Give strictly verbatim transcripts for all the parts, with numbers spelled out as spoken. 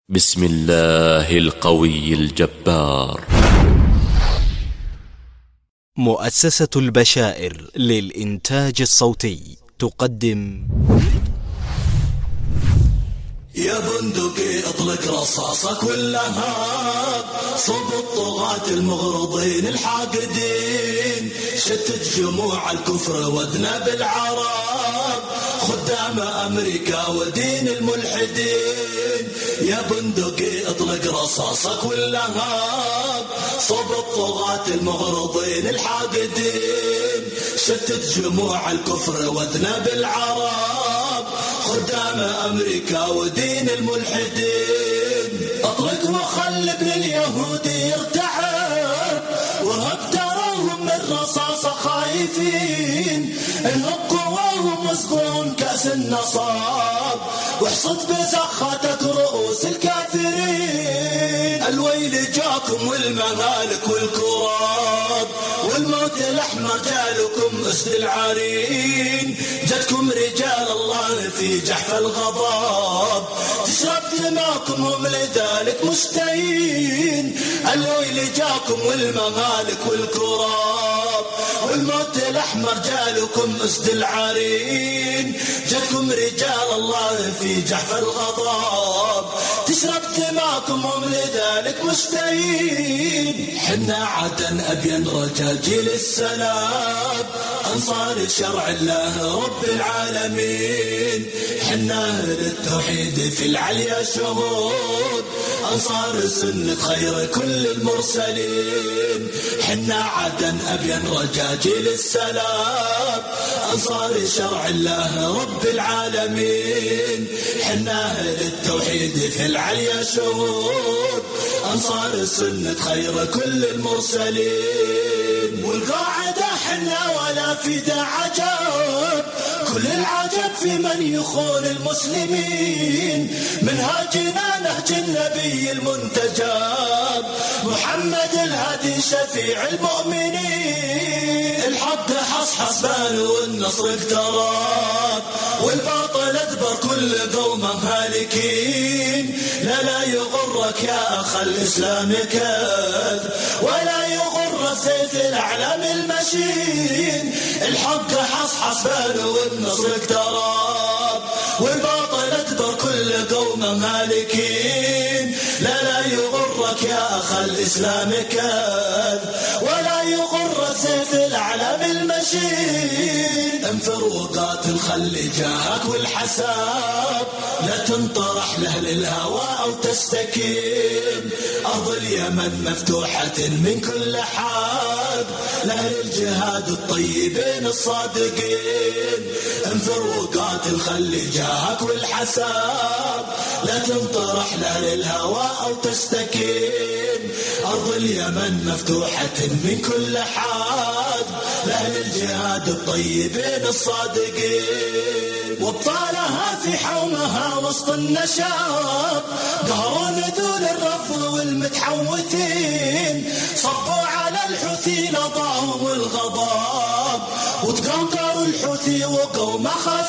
بسم الله القوي الجبار. مؤسسة البشائر للإنتاج الصوتي تقدم يا بندقي اطلق رصاصك واللهاب صوب الطغاة المغرضين الحاقدين، شتت جموع الكفر واذنب العرب خدام امريكا ودين الملحدين. يا بندقي اطلق رصاصك واللهاب صوب الطغاة المغرضين الحاقدين، شتت جموع الكفر واذنب العرب خدام امريكا ودين الملحدين. اطلق وخل ابن اليهود يرتعب وهب تراهم من رصاصة خايفين، انهب قواهم مسقون كاس النصاب واحصد بزخاتك رؤوس الكافرين. الويل جاكم والمهالك والكراب والموت الاحمر جالكم اسد العرين، جاتكم رجال الله في جحف الغضب تشرب دماكم هم لذلك مشتهين. الويل جاكم والممالك والكراب والموت الاحمر جالكم اسد العرين، جاتكم رجال الله في جحف الغضب تشرب دماكم هم لذلك مشتهين. حنا عدن ابين رجاجيل السلام انصار شرع الله رب العالمين، حنا للتوحيد في العليا شهود انصار سنة خير كل المرسلين. حنا عدن ابين رجاجيل السلام انصار شرع الله رب العالمين، حنا للتوحيد في العليا شهود انصار سنة خير كل المرسلين. والقاعدة حنا ولا في ذا عجب، كل العجب في من يخون المسلمين. منهاجنا نهج النبي المنتجب محمد الهادي شفيع المؤمنين. الحق حصحص بان والنصر اقترب والباطل ادبر كل قوم هالكين. لا لا يغرك يا اخ الاسلام كذب ولا يغر سيف الاعلام المشين. الحق حصحص بان والنصر اقترب والباطل ادبر كل قوم هالكين. لا لا يغرك يا اخ الاسلام كذب ولا يغر سيف الاعلام المشين. انفر وقاتل خلي جاهك والحساب لا تنطرح لاهل الهوى او تستكين. ارض اليمن مفتوحة من كل حاد لاهل الجهاد الطيبين الصادقين. انفر وقاتل خلي جاهك والحساب لا تنطرح لاهل الهوى او تستكين. ارض اليمن مفتوحة من كل حاد لاهل الجهاد الطيبين الصادقين. وابطالها في حومها وسط النشاب قهروا ذول الرفض والمتحوثين، صبوا على الحوثي لظاهم الغضب وتقنقروا الحوثي وقوم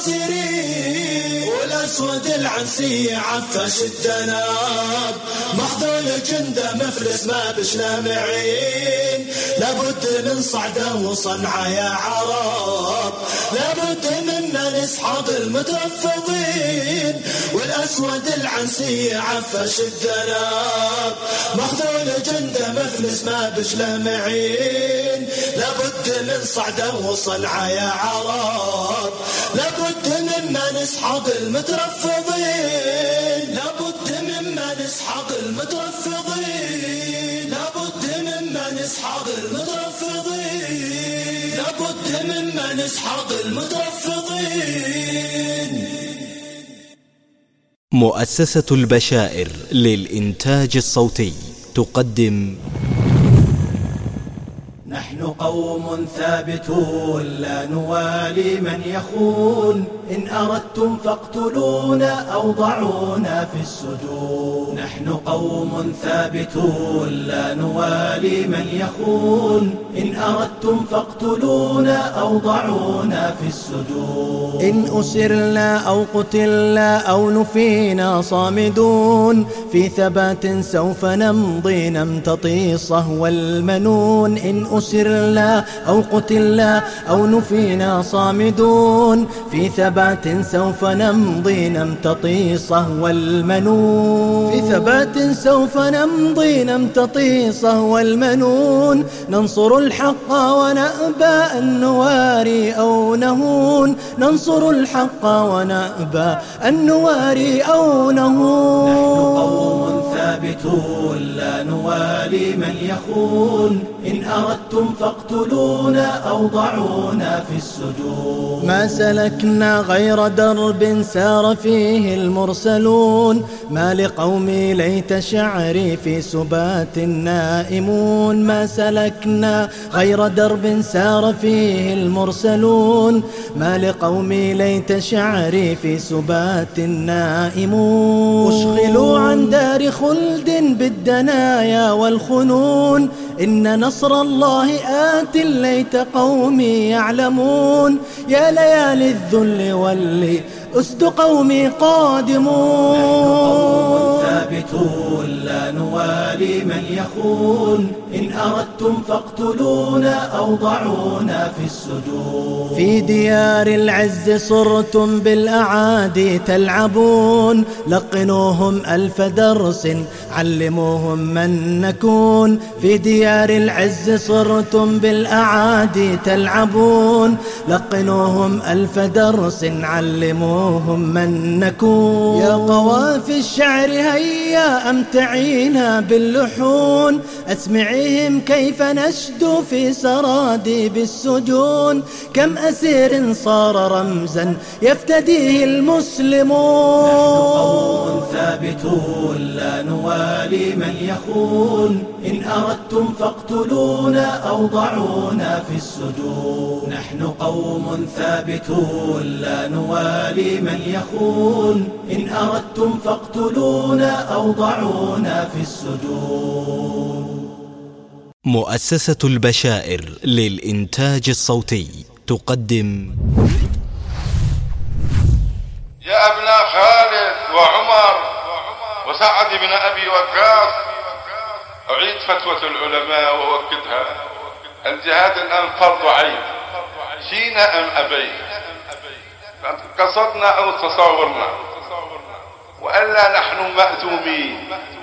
خاسرين. والاسود العنسي عفش الذنب مخذول جنده مفلس ما بشنا معين. لابد من صعده وصنعه يا عرب، لابد منا نسحق المترفضين. والاسود العنسي عفش الذنب مخذول جنده مفلس ما بشنا معين. لابد من صعده وصنعه يا عرب، لابد مما نسحق المترفضين. لابد مما نسحق المترفضين، لابد مما نسحق المترفضين، لابد مما نسحق المترفضين. مؤسسة البشائر للإنتاج الصوتي تقدم نحن قوم ثابتون لا نوالي من يخون، إن أردتم فاقتلونا أو ضعونا في السجون. نحن قوم ثابتون لا نوالي من يخون، إن أردتم فاقتلونا أو ضعونا في السجون. إن أسرنا أو قتلنا أو نفينا صامدون، في ثبات سوف نمضي نمتطي صهو المنون. إن أسرنا أو قتلنا أو نفينا صامدون، في ثبات سوف نمضي نمتطي صهو المنون. في ثبات سوف نمضي نمتطي صهو المنون، ننصر الحق ونأبى أن نواري أو نهون. ننصر الحق ونأبى أن نواري أو نهون. نحن قوم ثابتون لا نوالي من يخون، إن أردتم فاقتلونا أو ضعونا في السجون. ما سلكنا غير درب سار فيه المرسلون، ما لقومي ليت شعري في سبات نائمون. ما سلكنا غير درب سار فيه المرسلون، ما لقومي ليت شعري في سبات نائمون. أشغلوا عن دار خلد بالدنايا والخنون، إن نصر الله آت ليت قومي يعلمون. يا ليالي الذل واللي أسد قومي قادمون. نحن قوم ثابتون لا نوالي من يخون، إن أردتم فاقتلونا أو ضعونا في السجون. في ديار العز صرتم بالأعادي تلعبون، لقنوهم ألف درس علموهم من نكون. في ديار العز صرتم بالأعادي تلعبون، لقنوهم ألف درس علموهم من نكون. يا قوافي الشعر هيا أمتعينا باللحون، أسمعيهم كيف نشدو في سراديب السجون. كم أسير صار رمزا يفتديه المسلمون. نحن قوم ثابتون لا نوالي من يخون، إن أردتم فاقتلونا أو ضعونا في السجون. نحن قوم ثابتون لا نوالي من يخون، إن أردتم فاقتلونا أو ضعونا في السجون. مؤسسة البشائر للإنتاج الصوتي تقدم يا ابناء خالد وعمر وسعد بن أبي وقاص، أعيد فتوى العلماء وأؤكدها: الجهاد الآن فرض عين، شئنا أم أبينا، قصدنا أو تصورنا، وألا نحن مأثومين،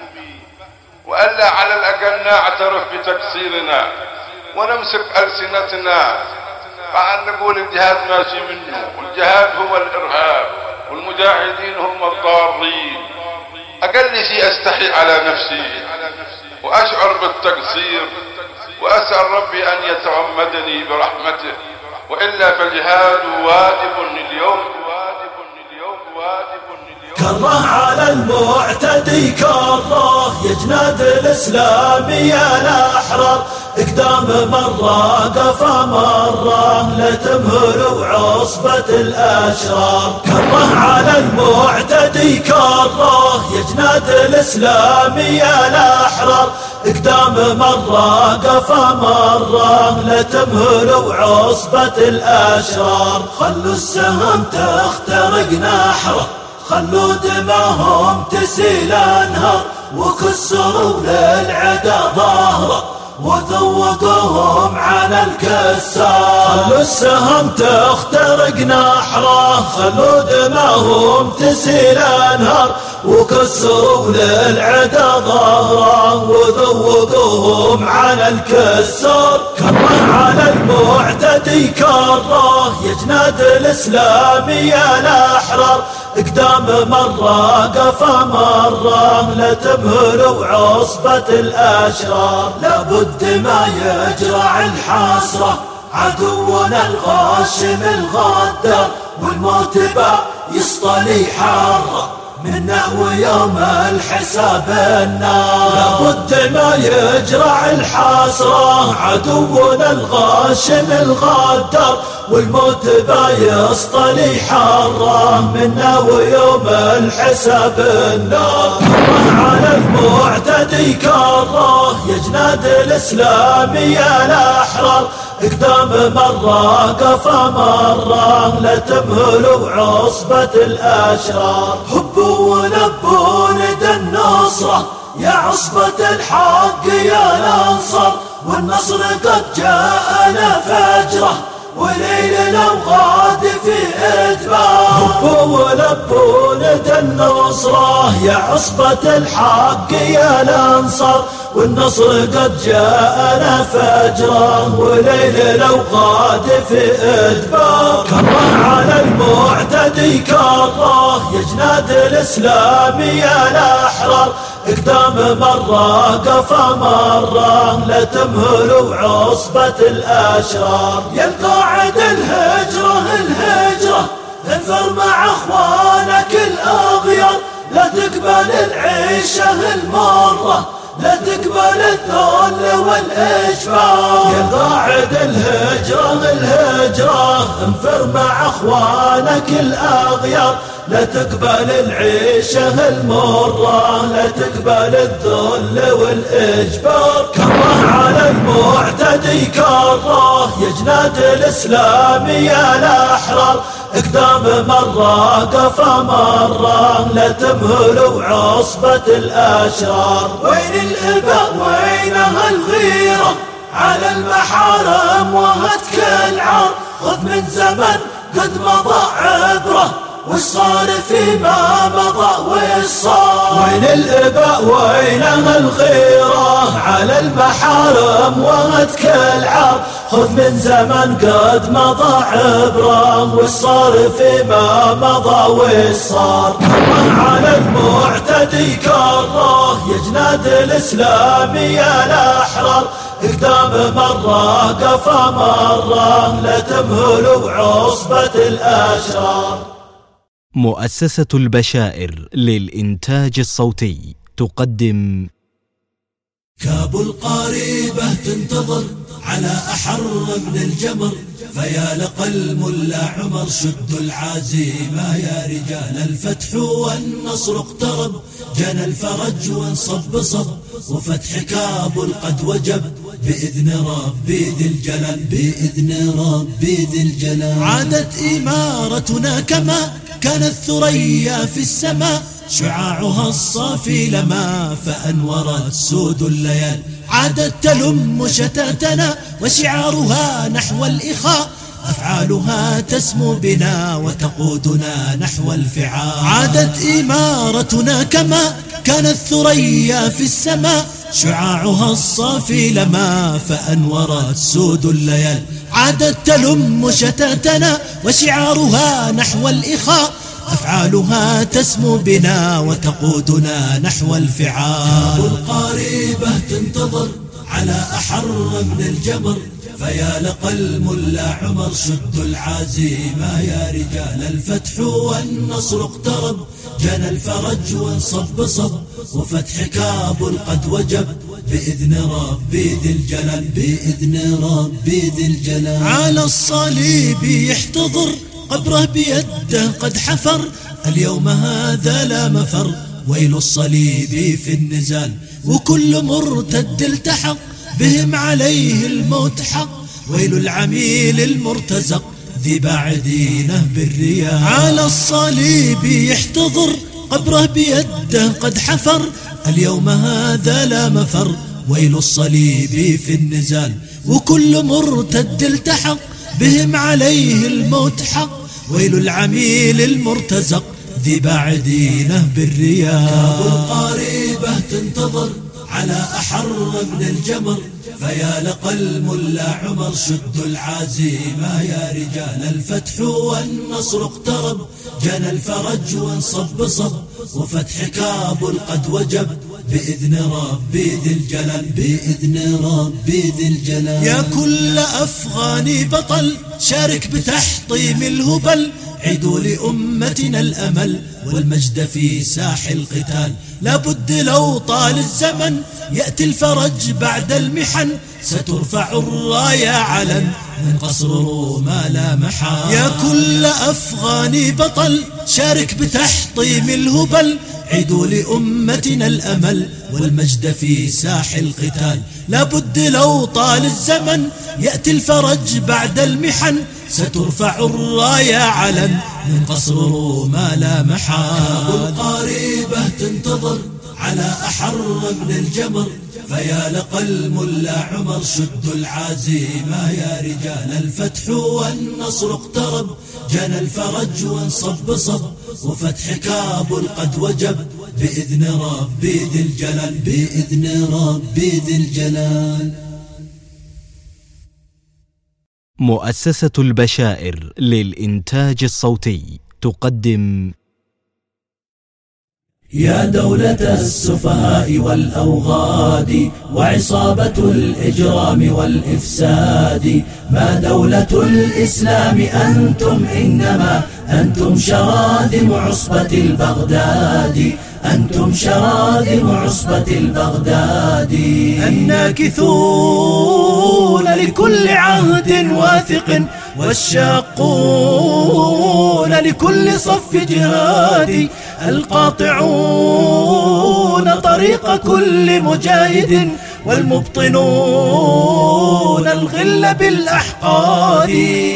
وألا على الأقل نعترف بتقصيرنا ونمسك ألسنتنا مع أن نقول الجهاد ماشي منه، والجهاد هو الإرهاب والمجاهدين هم الضارين. أقل شيء أستحي على نفسي وأشعر بالتقصير، وأسأل ربي أن يتغمدني برحمته، وإلا فالجهاد واجب اليوم، واجب اليوم، واجب اليوم. كره على المعتدي كره، يا جناد الإسلام يا الأحرار، اقدام مرة قفا مرة لا تمهلوا عصبة الأشرار. كره على المعتدي كره، يا جناد الإسلام يا الأحرار، اقدام مرة قفا مرة لا تمهلوا عصبة الأشرار. خلوا السهم تخترق نحره، خلوا دماهم تسيل انهار، وكسروا للعدا ظهره وذوقوهم على الكسار. خلوا السهم تخترق نحره، خلوا دماهم تسيل انهار، وكسروا للعدا ظهره وذوقوهم على الكسار. كره على المعتدي كره، يا جناد الإسلام يا الأحرار، اقدام مرة قفا مرة لا تمهلوا عصبة الأشرار. لابد ما يجرع الحسرة عدونا الغاشم الغدار، والموت با يسطلي حرة منا ويوم الحساب النار. لابد ما يجرع الحسرة عدونا الغاشم الغدار، والموت بايسطلي حره منا ويوم الحساب النار. على المعتدي كره يا جناد الإسلامي الأحرار، اقدام مرة قفا مرة لا تمهلوا عصبة الأشرار. هبوا ولبوا ندى النصرة يا عصبة الحق يا الأنصار، والنصر قد جاءنا فجرة وليل الأوغاد في إدبار. هبوا ولبوا ندى النصرة يا عصبة الحق يا الأنصار، والنصر قد جاءنا فجرة وليل الأوغاد في إدبار. كره على المعتدي كره يا جناد الإسلامي الأحرار، اقدام مرة قفا مرة لا تمهلوا عصبة الأشرار. يا القاعد الهجرة الهجرة انفر مع اخوانك الأغيار، لا تقبل العيشة المرة لا تقبل الذل والإجبار. يا قاعد الهجرة الهجرة انفر مع اخوانك الأغيار، لا تقبل العيشة المرة لا تقبل الذل والإجبار. كره على المعتدي كره يا جناد الإسلامي الأحرار، اقدام مرة قفا مرة لا تمهلوا عصبة الأشرار. وين الإباء وينها الغيرة على المحارم وهتك العار، خذ من زمن قد مضى عبره وش صار فيما مضى وش صار. وين الإباء وينها الغيرة على المحارم وهتك العار، خذ من زمن قد مضى عبره وش صار فيما مضى وش صار. كره على المعتدي كره يا جناد الإسلامي الأحرار، اقدام مرة قفا مرة لا تمهلوا عصبة الأشرار. مؤسسة البشائر للإنتاج الصوتي تقدم كابل قريبة تنتظر على أحر من الجمر، فيا لقى الملا عمر شدوا العزيمة يا رجال الفتح والنصر اقترب، جنى الفرج وانصب صب وفتح كابل قد وجب بإذن ربي ذي الجلال بإذن ربي ذي الجلال. عادت إمارتنا كما كانت ثريا في السماء، شعاعها الصافي لما فأنورت سود الليال، عادت تلم شتاتنا وشعارها نحو الإخاء، أفعالها تسمو بنا وتقودنا نحو الفعال. عادت إمارتنا كما كانت ثريا في السماء، شعاعها الصافي لما فأنورت سود الليال، عادت تلم شتاتنا وشعارها نحو الإخاء، أفعالها تسمو بنا وتقودنا نحو الفعال. كابل قريبة تنتظر على أحر من الجمر، فيا لقى الملا عمر شدوا العزيمة يا رجال الفتح والنصر اقترب، جنى الفرج وانصب صب وفتح كابل قد وجب بإذن ربي ذي الجلال بإذن ربي ذي الجلال. على الصليب يحتضر قبره بيده قد حفر، اليوم هذا لا مفر، ويل الصليب في النزال، وكل مرتد التحق بهم عليه الموت حق، ويل العميل المرتزق ذي باعدينه بالرياء. على الصليب يحتضر قبره بيده قد حفر، اليوم هذا لا مفر، ويل الصليب في النزال، وكل مرتد التحق بهم عليه الموت حق، ويل العميل المرتزق ذي باعدينه بالرياء. كابل قريبة تنتظر على أحر من الجمر، فيا لقى الملا عمر شدوا العزيمة يا رجال الفتح والنصر اقترب، جنى الفرج وانصب صب وفتح كابل قد وجب بإذن ربي ذي الجلال بإذن ربي ذي الجلال. يا كل أفغاني بطل شارك بتحطيم الهبل، عيدوا لأمتنا الأمل والمجد في ساح القتال. لابد لو طال الزمن يأتي الفرج بعد المحن، سترفع الراية علن من قصر روما لا محال. يا كل أفغاني بطل شارك بتحطيم الهبل، عيدوا لأمتنا الأمل والمجد في ساح القتال. لابد لو طال الزمن يأتي الفرج بعد المحن، سترفع الراية علن من قصر روما لا محال. القاربة تنتظر على أحر من الجمر، فيا لقى الملا عمر شدوا العزيمة يا رجال. الفتح والنصر اقترب، جنى الفرج وانصب صب، وفتح كابل قد وجب بإذن ربي ذي الجلال، بإذن ربي ذي الجلال. مؤسسة البشائر للإنتاج الصوتي تقدم يا دولة السفهاء والأوغاد وعصابة الإجرام والإفساد، ما دولة الإسلام أنتم إنما أنتم شراذم عصبة البغداد، أنتم شراذم عصبة البغداد. الناكثون لكل عهد واثق، والشاقون لكل صف جهاد، القاطعون طريق كل مجاهد، والمبطنون الغل بالأحقاد،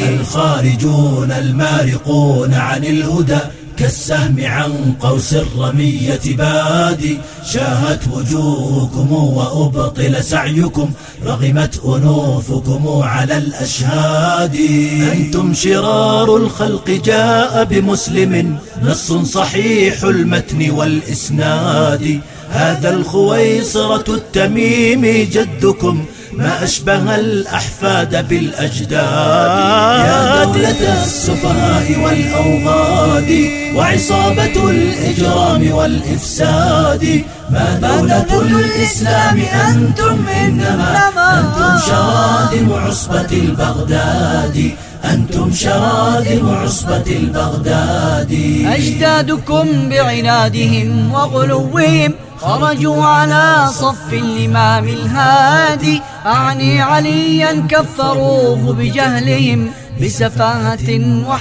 الخارجون المارقون عن الهدى كالسهم عن قوس الرمية بادي. شاهت وجوهكم وأبطل سعيكم، رغمت أنوفكم على الأشهاد. أنتم شرار الخلق جاء بمسلم نص صحيح المتن والإسناد، هذا الخويصرة التميمي جدكم، ما أشبه الأحفاد بالأجداد. يا دولة السفهاء والأوغاد وعصابة الإجرام والإفساد، ما دولة الإسلام أنتم إنما أنتم شراذم عصبة البغداد، أنتم شراذم عصبة البغداد. أجدادكم بعنادهم وغلوهم خرجوا على صف الإمام الهادي، أعني عليا كفروه بجهلهم بسفاهة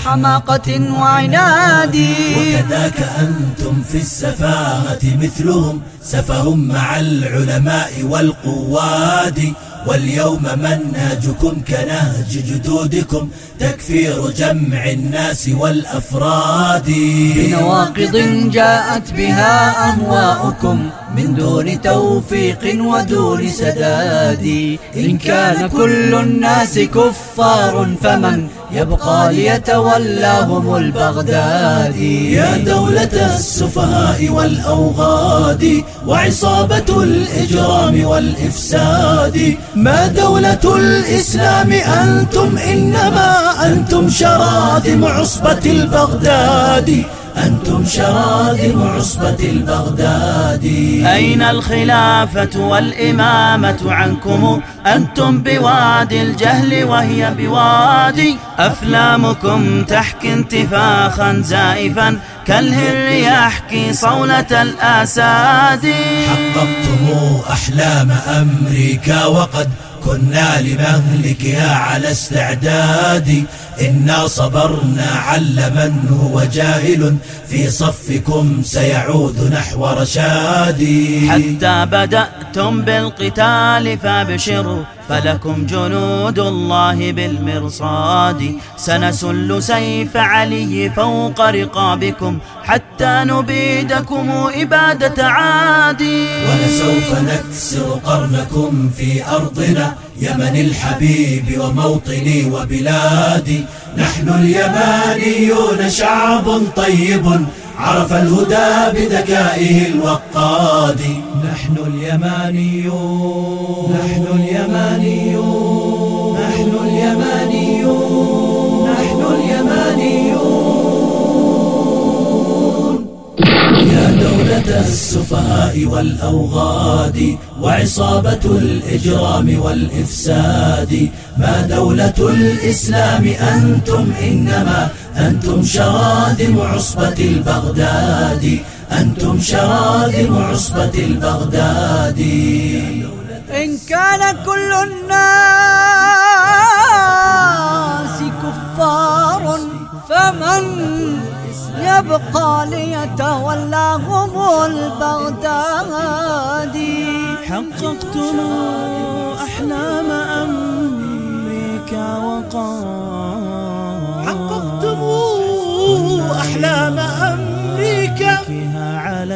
وحماقة وعناد. وكذاك أنتم في السفاهة مثلهم، سفهم مع العلماء والقواد، واليوم منهجكم كنهج جدودكم، تكفير جمع الناس والأفراد. بنواقض جاءت بها أهواؤكم من دون توفيق ودون سداد، إن كان كل الناس كفار فمن يبقى ليتولاهم البغدادي. يا دولة السفهاء والأوغاد وعصابة الإجرام والإفساد، ما دولة الإسلام أنتم إنما أنتم شراذم عصبة البغداد، أنتم شراذم عصبة البغداد. أين الخلافة والإمامة عنكم؟ أنتم بوادي الجهل وهي بوادي، أفلامكم تحكي انتفاخا زائفا كالهر يحكي صولة الأساد. حققتم أحلام أمريكا وقد كنا لمهلكها على استعداد، إنا صبرنا على من هو جاهل في صفكم سيعود نحو رشاد. حتى بدأتم بالقتال فابشروا فلكم جنود الله بالمرصاد، سنسل سيف علي فوق رقابكم حتى نبيدكم إبادة عادي. ولسوف نكسر قرنكم في أرضنا يمن الحبيب وموطني وبلادي، نحن اليمانيون شعب طيب عرف الهدى بذكائه الوقاد. نحن اليمانيون نحن اليمانيون نحن اليمانيون نحن اليمانيون. يا دولة السفهاء والأوغاد وعصابة الإجرام والإفساد. ما دولة الإسلام أنتم إنما أنتم شراذم عصبة البغداد، أنتم شراذم عصبة البغداد. إن كان كل الناس كفار فمن يبقى ليتولاهم البغداد. حققتم أحلام أمريكا وقال حققتم أحلام أمريكا فيها على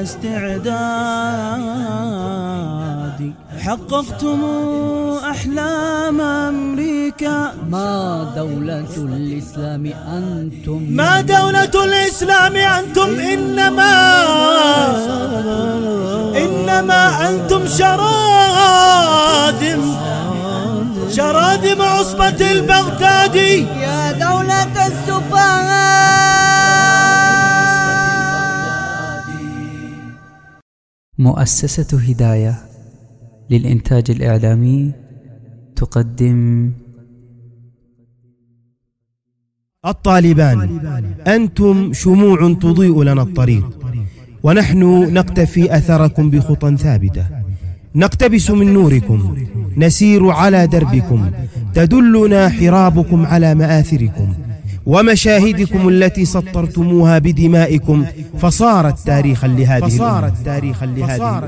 استعداد. حققتم أحلام أمريكا. ما دولة الإسلام أنتم ما دولة الإسلام أنتم إنما إنما أنتم شراذم شراذم عصبة البغداد. يا دولة السفهاء. مؤسسة هداية للإنتاج الإعلامي تقدم الطالبان. أنتم شموع تضيء لنا الطريق، ونحن نقتفي أثركم بخطى ثابتة، نقتبس من نوركم، نسير على دربكم، تدلنا حرابكم على مآثركم ومشاهدكم التي سطرتموها بدمائكم، فصارت تاريخا لهذه فصارت تاريخا لهذه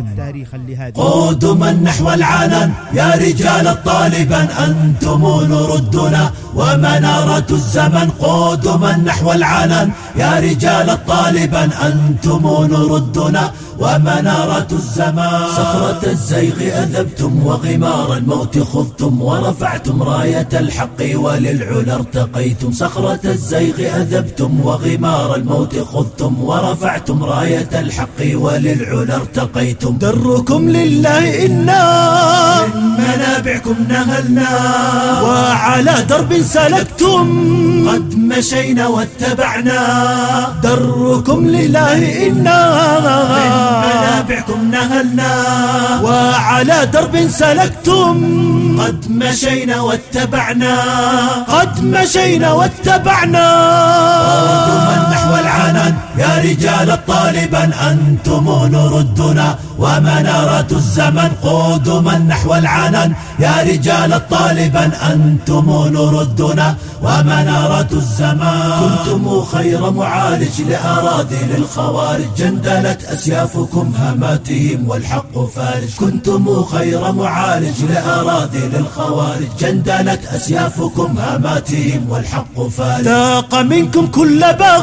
قدما نحو العنان يا رجال الطالبان، أنتم نردنا ومنارة الزمن. قدما نحو العنان يا رجال الطالبان، أنتم نردنا ومنارة الزمان. صخرة الزيغ أذبتم وغمار الموت خضتم، ورفعتم راية الحق وللعلا ارتقيتم. صخرة الزيغ أذبتم وغمار الموت خضتم، ورفعتم راية الحق وللعلا ارتقيتم. دركم لله إنا من منابعكم نهلنا، وعلى درب سلكتم قد مشينا واتبعنا. دركم لله إنا من منابعكم نهلنا، وعلى درب سلكتم قد مشينا واتبعنا. قد مشينا واتبعنا. قدما نحو العنان يا رجال الطالبان، أنتم نردنا ومنارة الزمن. قدما نحو العنان يا رجال الطالبان، أنتم نردنا ومنارة الزمان. كنتم خير معالج لأراذل الخوارج، جندلت أسيافكم هاماتهم والحق فارج. كنتم خير معالج لأراذل الخوارج، جندلت أسيافكم هاماتهم والحق فارج. ذاق منكم كل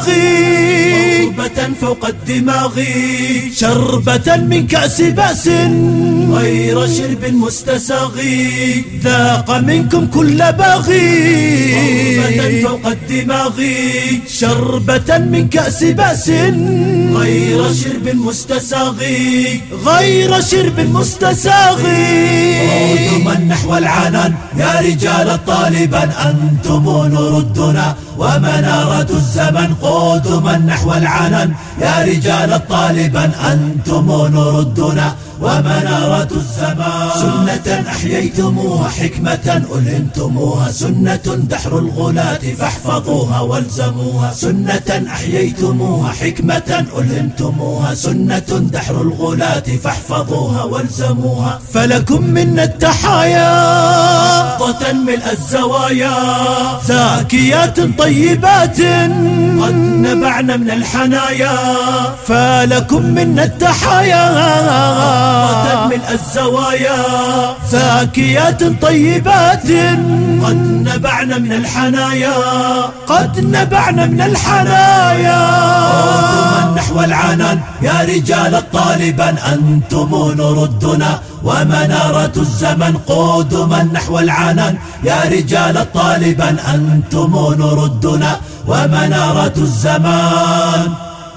باغي ضربة فوق الدماغ، شربة من كأس بأس غير شرب مستساغي. ذاق منكم كل باغي ضربة فوق الدماغ، شربة من كأس بأس غير شرب مستساغي. غير شرب مستساغي. قدما نحو العنان يا رجال الطالبان، أنتم نردنا ومنارة الزمن. قدما نحو العنان يا رجال الطالبان، أنتم نردنا ومنارة الزمان. سنة أحييتموها حكمة ألهمتموها، سنة دحر الغلاة فاحفظوها والزموها. سنة أحييتموها حكمة ألهمتموها، سنة دحر الغلاة فاحفظوها والزموها. فلكم منا التحايا ضة ملء الزوايا، زاكيات طيبات قد نبعنا من الحنايا. فلكم منا التحايا ضة ملء الزوايا، زاكيات طيبات قد نبعنا من الحنايا. قد نبعنا من الحنايا. قدما نحو العنان يا رجال الطالبان، أنتم نردنا ومنارة الزمن. قدما نحو العنان يا رجال الطالبان، أنتم نردنا ومنارة الزمان.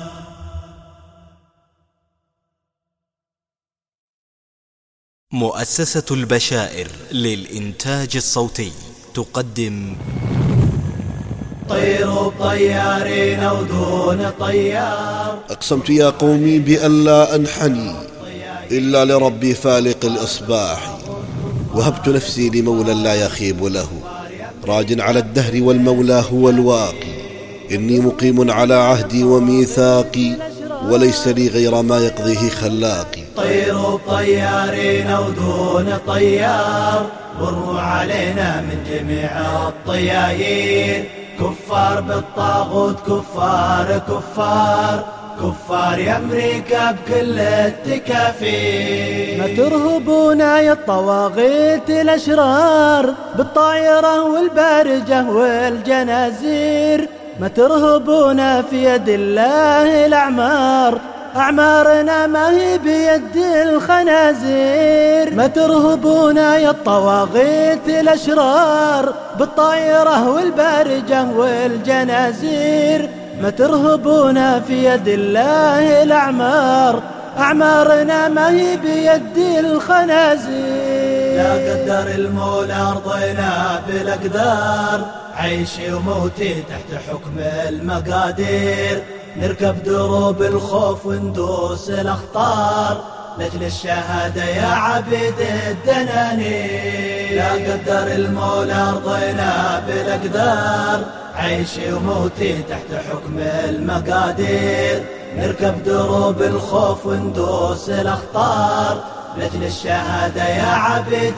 مؤسسة البشائر للإنتاج الصوتي تقدم طيروا بطيارين ودون طيار. أقسمت يا قومي بألا أنحني إلا لربي فالق الإصباح، وهبت نفسي لمولى لا يخيب له، راج على الدهر والمولى هو الواقي، إني مقيم على عهدي وميثاقي، وليس لي غير ما يقضيه خلاقي. طيروا طيارين ودون طيار، وروا علينا من جميع الطيايين، كفار بالطاغوت كفار كفار كفار يا أمريكا بكل التكافير. ما ترهبونا يا الطواغيت الأشرار، بالطائرة والبارجة والجنازير، ما ترهبونا في يد الله الأعمار، أعمارنا ما هي بيد الخنازير. ما ترهبونا يا الطواغيت الأشرار، بالطائرة والبارجة والجنازير، ما ترهبونا في يد الله الأعمار، أعمارنا ما هي بيد الخنازير. لا قدر المولى أرضنا بالأقدار، عيشي وموتي تحت حكم المقادير، نركب دروب الخوف وندوس الأخطار، لأجل الشهادة يا عبيد الدنانير. لا قدر المولى أرضنا بالأقدار، عيشي وموتي تحت حكم المقادير، نركب دروب الخوف وندوس الأخطار، لأجل الشهادة يا عبيد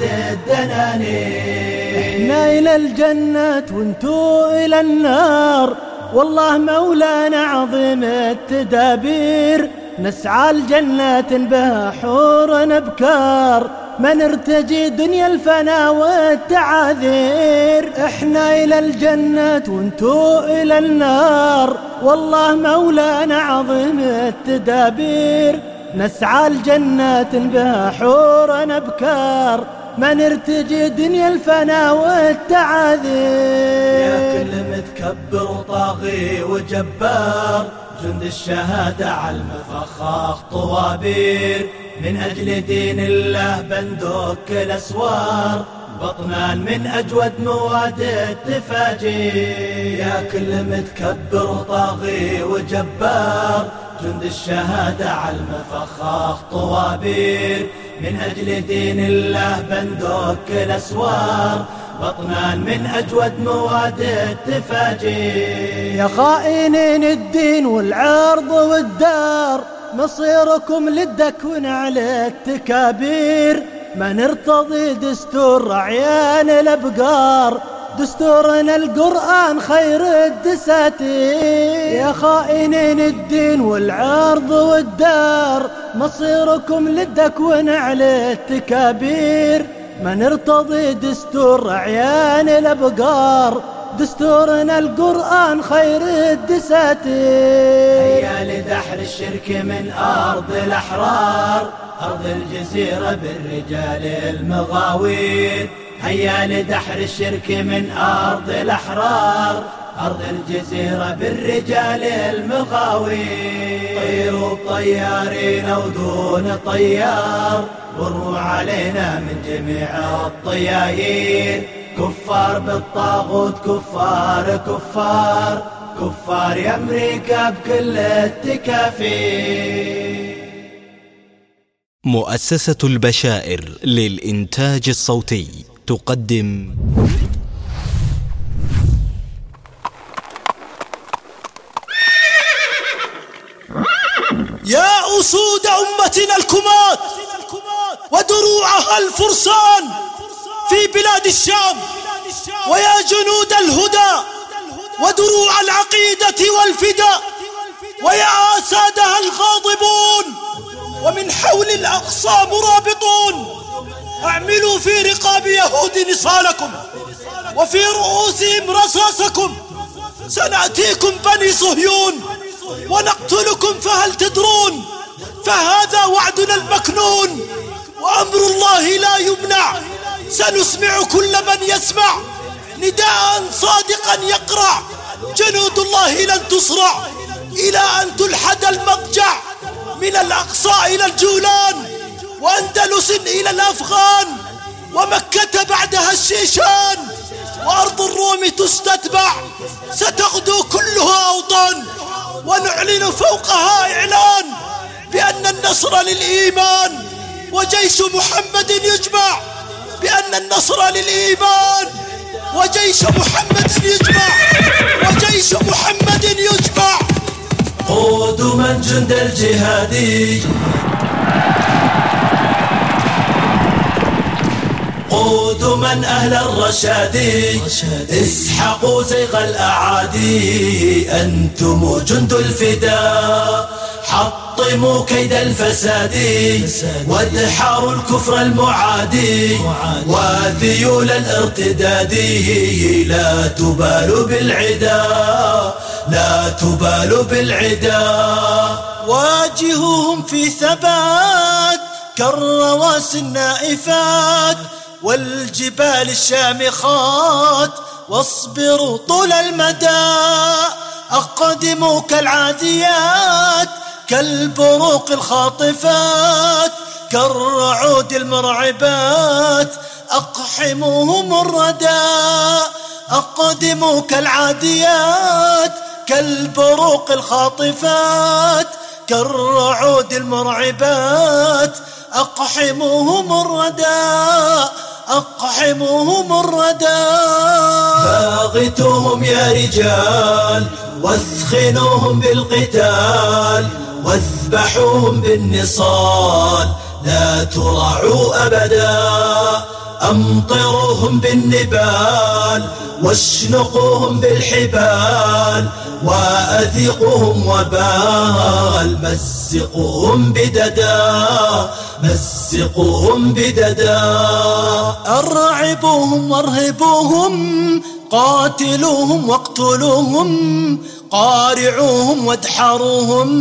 الدنانير. احنا إلى الجنة وانتو إلى النار، والله مولانا عظيم التدابير، نسعى الجنات بها حور أبكار، ما نرتجي دنيا الفنا والتعاذير. احنا إلى الجنة وانتو إلى النار، والله مولانا عظيم التدابير، نسعى الجنات بها حور أبكار، ما نرتجي دنيا الفنا والتعاذير. يا كل متكبر وطاغي وجبار، جند الشهادة على المفخاخ طوابير، من أجل دين الله بندك الأسوار، بطنان من أجود مواد التفاجير. يا كل متكبر وطاغي وجبار، جند الشهادة على المفخاخ طوابير، من أجل دين الله بندك الأسوار، بطنان من أجود مواد التفاجير. يا خائنين الدين والعرض والدار، مصيركم للدكون على التكابير، ما نرتضي دستور رعيان الأبقار، دستورنا القرآن خير الدساتير. يا خائنين الدين والعرض والدار، مصيركم للدكون على التكابير، ما نرتضي دستور رعيان الأبقار، دستورنا القرآن خير الدساتير. هيا لدحر الشرك من أرض الأحرار، أرض الجزيرة بالرجال المغاوير، هيا لدحر الشرك من أرض الأحرار، أرض الجزيرة بالرجال المغاوير. طيروا طيارين ودون طيار، وروا علينا من جميع الطيايين، كفار بالطاغوت كفار كفار كفار يا أمريكا بكل التكافير. مؤسسة البشائر للإنتاج الصوتي تقدم يا أسود أمتنا الكمات ودروعها الفرسان في بلاد الشام، ويا جنود الهدى ودروع العقيدة والفداء، ويا أسادها الغاضبون ومن حول الأقصى مرابطون، اعملوا في رقاب يهود نصالكم وفي رؤوسهم رصاصكم، سنأتيكم بني صهيون ونقتلكم فهل تدرون، فهذا وعدنا المكنون وأمر الله لا يمنع، سنسمع كل من يسمع نداء صادقا يقرع، جنود الله لن تصرع إلى أن تلحد المضجع، من الأقصى إلى الجولان وأندلس إلى الأفغان، ومكة بعدها الشيشان، وأرض الروم تستتبع، ستغدو كلها أوطان، ونعلن فوقها إعلان بأن النصر للإيمان، وجيش محمد يجمع، بأن النصر للإيمان، وجيش محمد يجمع، وجيش محمد يجمع. قودوا من جند الجهادي، قودوا من أهل الرشاد، اسحقوا زيغ الأعادي، أنتم جند الفداء، حطموا كيد الفساد، وادحروا الكفر المعادي، وذيول الارتداد، لا تبالوا بالعدا، لا تبالوا بالعدا. واجهوهم في ثبات كالرواسي النائفات والجبال الشامخات، واصبروا طول المدى، أقدموا كالعاديات كالبروق الخاطفات، كالرعود المرعبات، أقحموهم الردى، أقدموا كالعاديات كالبروق الخاطفات، كالرعود المرعبات، أقحموهم الردى، أقحموهم الردى. باغتوهم يا رجال، واثخنوهم بالقتال، واذبحوهم بالنصال، لا تراعوا أبدا، أمطروهم بالنبال، واشنقوهم بالحبال، وأذيقوهم وبال، مزقوهم بددا، مزقوهم بددا. أرعبوهم وارهبوهم، قاتلوهم واقتلوهم، قارعوهم وادحروهم،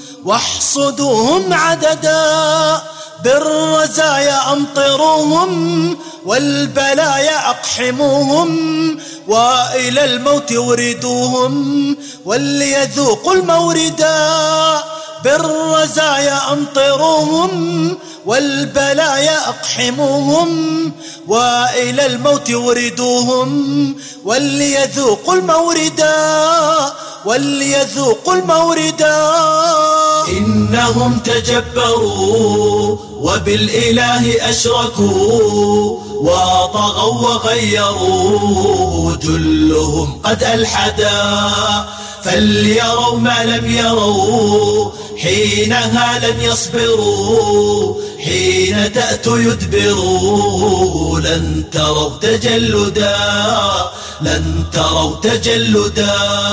واحصدوهم عددا، بالرزايا أمطروهم، والبلايا أقحموهم، وإلى الموت وردوهم، وليذوقوا الموردا، بالرزايا أمطروهم، والبلايا أقحموهم، وإلى الموت وردوهم، وليذوقوا الموردا، وليذوقوا الموردا. إنهم تجبروا وبالإله أشركوا، وطغوا وغيروا، جلهم قد ألحدا، فليروا ما لم يروا، حينها لن يصبروا، حين تأتوا يدبروا، لن تروا تجلدا، لن تروا تجلدا.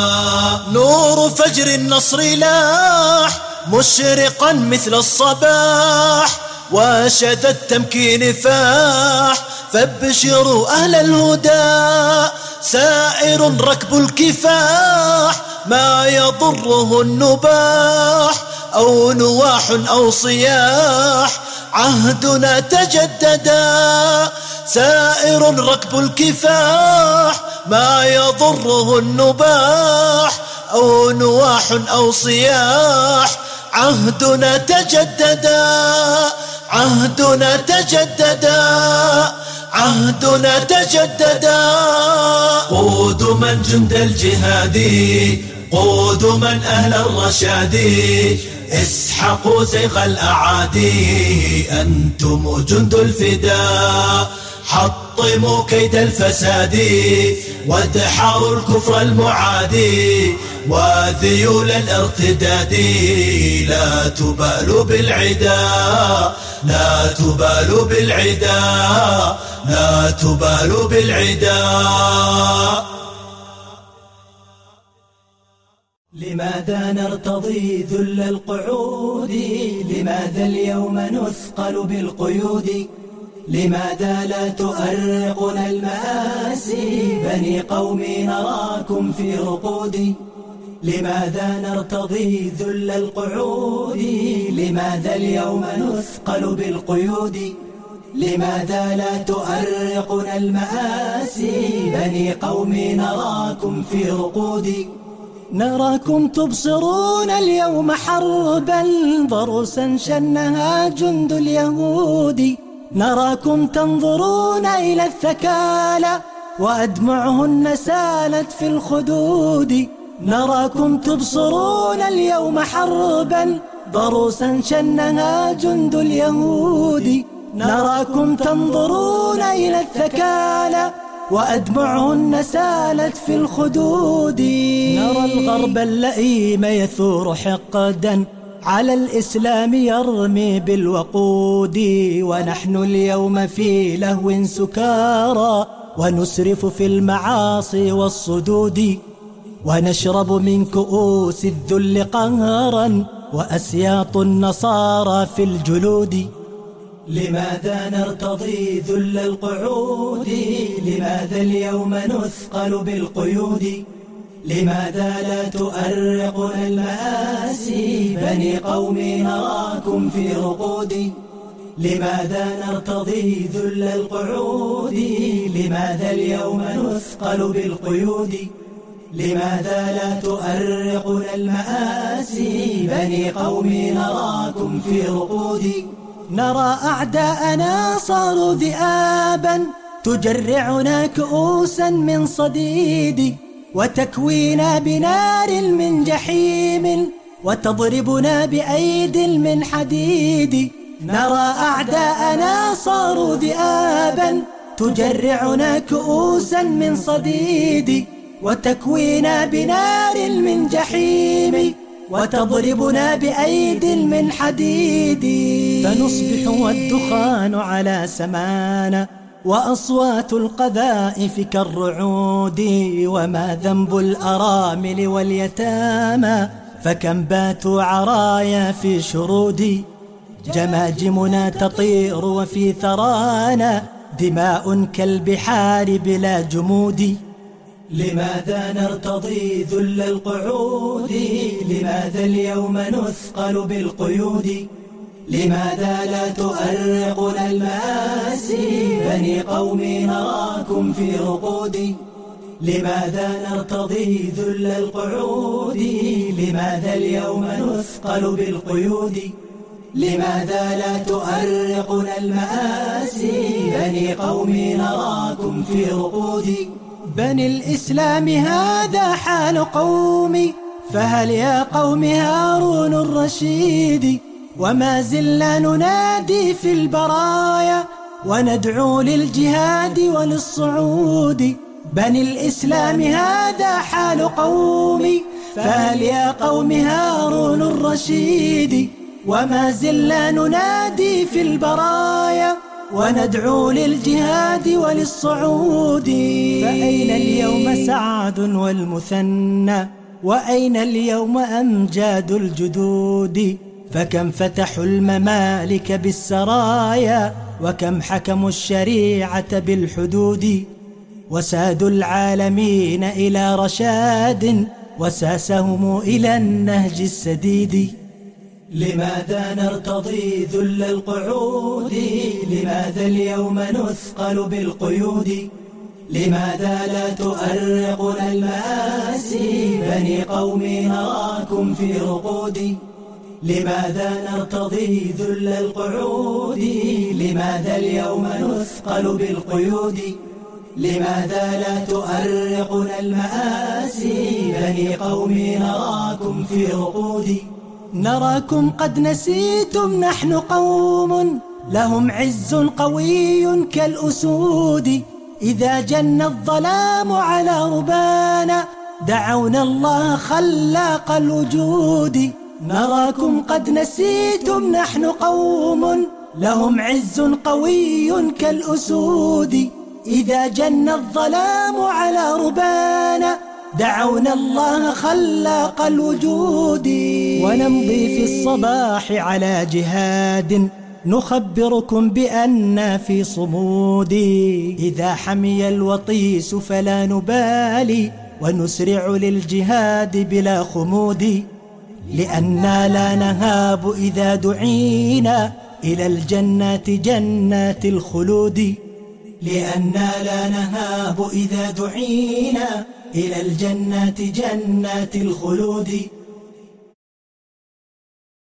نور فجر النصر لاح مشرقا مثل الصباح، وشذا التمكين فاح، فابشروا أهل الهدى، سائر ركب الكفاح، ما يضره النباح، أو نواح أو صياح، عهدنا تجددا، سائر ركب الكفاح، ما يضره النباح، أو نواح أو صياح، عهدنا تجددا، عهدنا تجددا، عهدنا تجددا. قودوا من جند الجهاد، قودوا من أهل الرشاد، اسحقوا زيغ الأعادي، أنتم جند الفداء، حطموا كيد الفساد، وادحروا الكفر المعادي، وذيول الارتداد، لا تبالوا بالعدا، لا تبالوا بالعدا، لا تبالوا بالعدا. لماذا نرتضي ذل القعود؟ لماذا اليوم نثقل بالقيود؟ لماذا لا تؤرقنا المآسي؟ بني قومي نراكم في رقود. لماذا نرتضي ذل القعود؟ لماذا اليوم نثقل بالقيود؟ لماذا لا تؤرقنا المآسي؟ بني قومي نراكم في رقود. نراكم تبصرون اليوم حربا ضروسا شنها جند اليهود. نراكم تنظرون إلى الثكالى وأدمعهن سالت في الخدود. نراكم تبصرون اليوم حربا ضروسا شنها جند اليهود. نراكم تنظرون إلى الثكالى وأدمعهن سالت في الخدود. نرى الغرب اللئيم يثور حقدا على الإسلام يرمي بالوقود. ونحن اليوم في لهو سكارى ونسرف في المعاصي والصدود. ونشرب من كؤوس الذل قهرا وأسياط النصارى في الجلود. لماذا نرتضي ذل القعود؟ لماذا اليوم نثقل بالقيود؟ لماذا لا تؤرقنا المآسي؟ بني قومي نراكم في رقود. لماذا نرتضي ذل القعود؟ لماذا اليوم نثقل بالقيود؟ لماذا لا تؤرقنا المآسي؟ بني قومي نراكم في رقود. نرى أعداءنا صاروا ذئابا تجرعنا كؤوسا من صديد. وتكوينا بنار من جحيم وتضربنا بأيد من حديد. نرى أعداءنا صاروا ذئابا تجرعنا كؤوسا من صديد. وتكوينا بنار من جحيم وتضربنا بأيد من حديد. فنصبح والدخان على سمانا وأصوات القذائف كالرعود. وما ذنب الأرامل واليتامى فكم باتوا عرايا في شرود. جماجمنا تطير وفي ثرانا دماء كالبحار بلا جمود. لماذا نرتضي ذل القعود؟ لماذا اليوم نثقل بالقيود؟ لماذا لا تؤرقنا المآسي؟ بني قومي نراكم في رقود. لماذا نرتضي ذل القعود؟ لماذا اليوم نثقل بالقيود؟ لماذا لا تؤرقنا المآسي؟ بني قومي نراكم في رقود. بني الإسلام هذا حال قومي فهل يا قوم هارون الرشيد؟ وما زلنا ننادي في البرايا وندعو للجهاد وللصعود. بني الإسلام هذا حال قومي فهل يا قوم هارون الرشيد؟ وما زلنا ننادي في البرايا وندعو للجهاد وللصعود. فأين اليوم سعد والمثنى؟ وأين اليوم أمجاد الجدود؟ فكم فتحوا الممالك بالسرايا وكم حكموا الشريعة بالحدود. وسادوا العالمين إلى رشاد وساسهم إلى النهج السديد. لماذا نرتضي ذل القعود؟ لماذا اليوم نثقل بالقيود؟ لماذا لا تؤرقنا المآسي؟ بني قومي نراكم في رقود. لماذا نرتضي ذل القعود؟ لماذا اليوم نثقل بالقيود؟ لماذا لا تؤرقنا المآسي؟ بني قومي نراكم في رقود. نراكم قد نسيتم نحن قوم لهم عز قوي كالأسود. إذا جن الظلام على ربانا دعونا الله خلاق الوجود. نراكم قد نسيتم نحن قوم لهم عز قوي كالأسود. إذا جن الظلام على ربانا دعونا الله خلاق الوجود. ونمضي في الصباح على جهاد نخبركم بأننا في صمود. إذا حمي الوطيس فلا نبالي ونسرع للجهاد بلا خمود. لأننا لا نهاب إذا دعينا إلى الجنات جنات الخلود. لأننا لا نهاب إذا دعينا إلى الجنات جنات الخلود.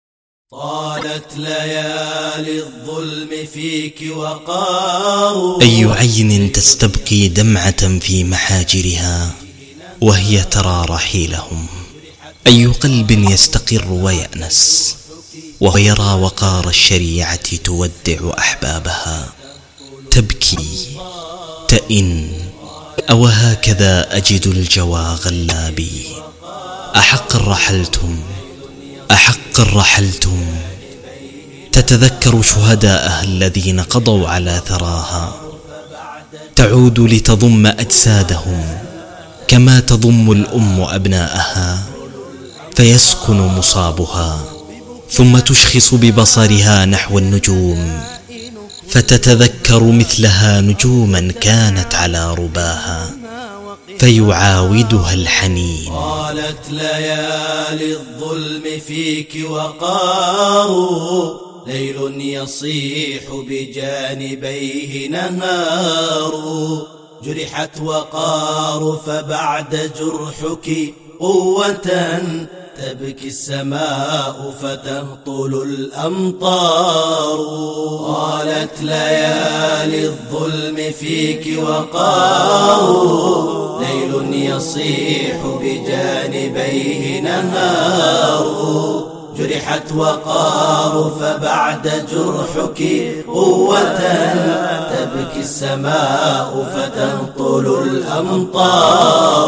طالت ليالي الظلم فيك وقار. أي عين تستبقي دمعة في محاجرها وهي ترى رحيلهم؟ أي قلب يستقر ويأنس ويرى وقار الشريعة تودع أحبابها؟ تبكي تئن، أو هكذا أجد الجوى غلابي. أحق رحلتم أحق رحلتم تتذكر شهداءها الذين قضوا على ثراها، تعود لتضم أجسادهم كما تضم الأم أبناءها، فيسكن مصابها ثم تشخص ببصرها نحو النجوم فتتذكر مثلها نجوما كانت على رباها فيعاودها الحنين. طالت ليالي الظلم فيك وقار. ليل يصيح بجانبيه نهار. جرحت وقار فبعد جرحك قوة تبكي السماء فتهطل الأمطار. طالت ليالي الظلم فيك وقار. ليل يصيح بجانبيه نهار. جرحت وقار فبعد جرحك قوة تبكي السماء فتهطل الأمطار.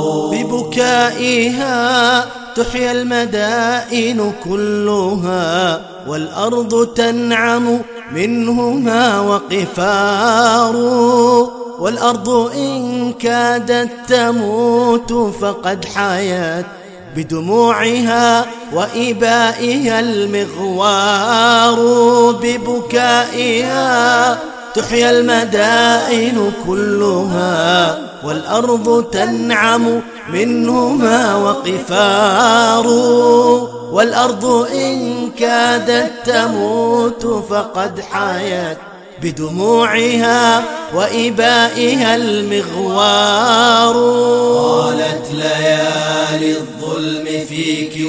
ببكائها تحيا المدائن كلها والأرض تنعم منهما وقفار. والأرض إن كادت تموت فقد حيت بدموعها وإبائها المغوار. ببكائها تحيا المدائن كلها والأرض تنعم منهما وقفار. والأرض إن كادت تموت فقد حيت بدموعها وإبائها المغوار. طالت ليالي الظلم فيك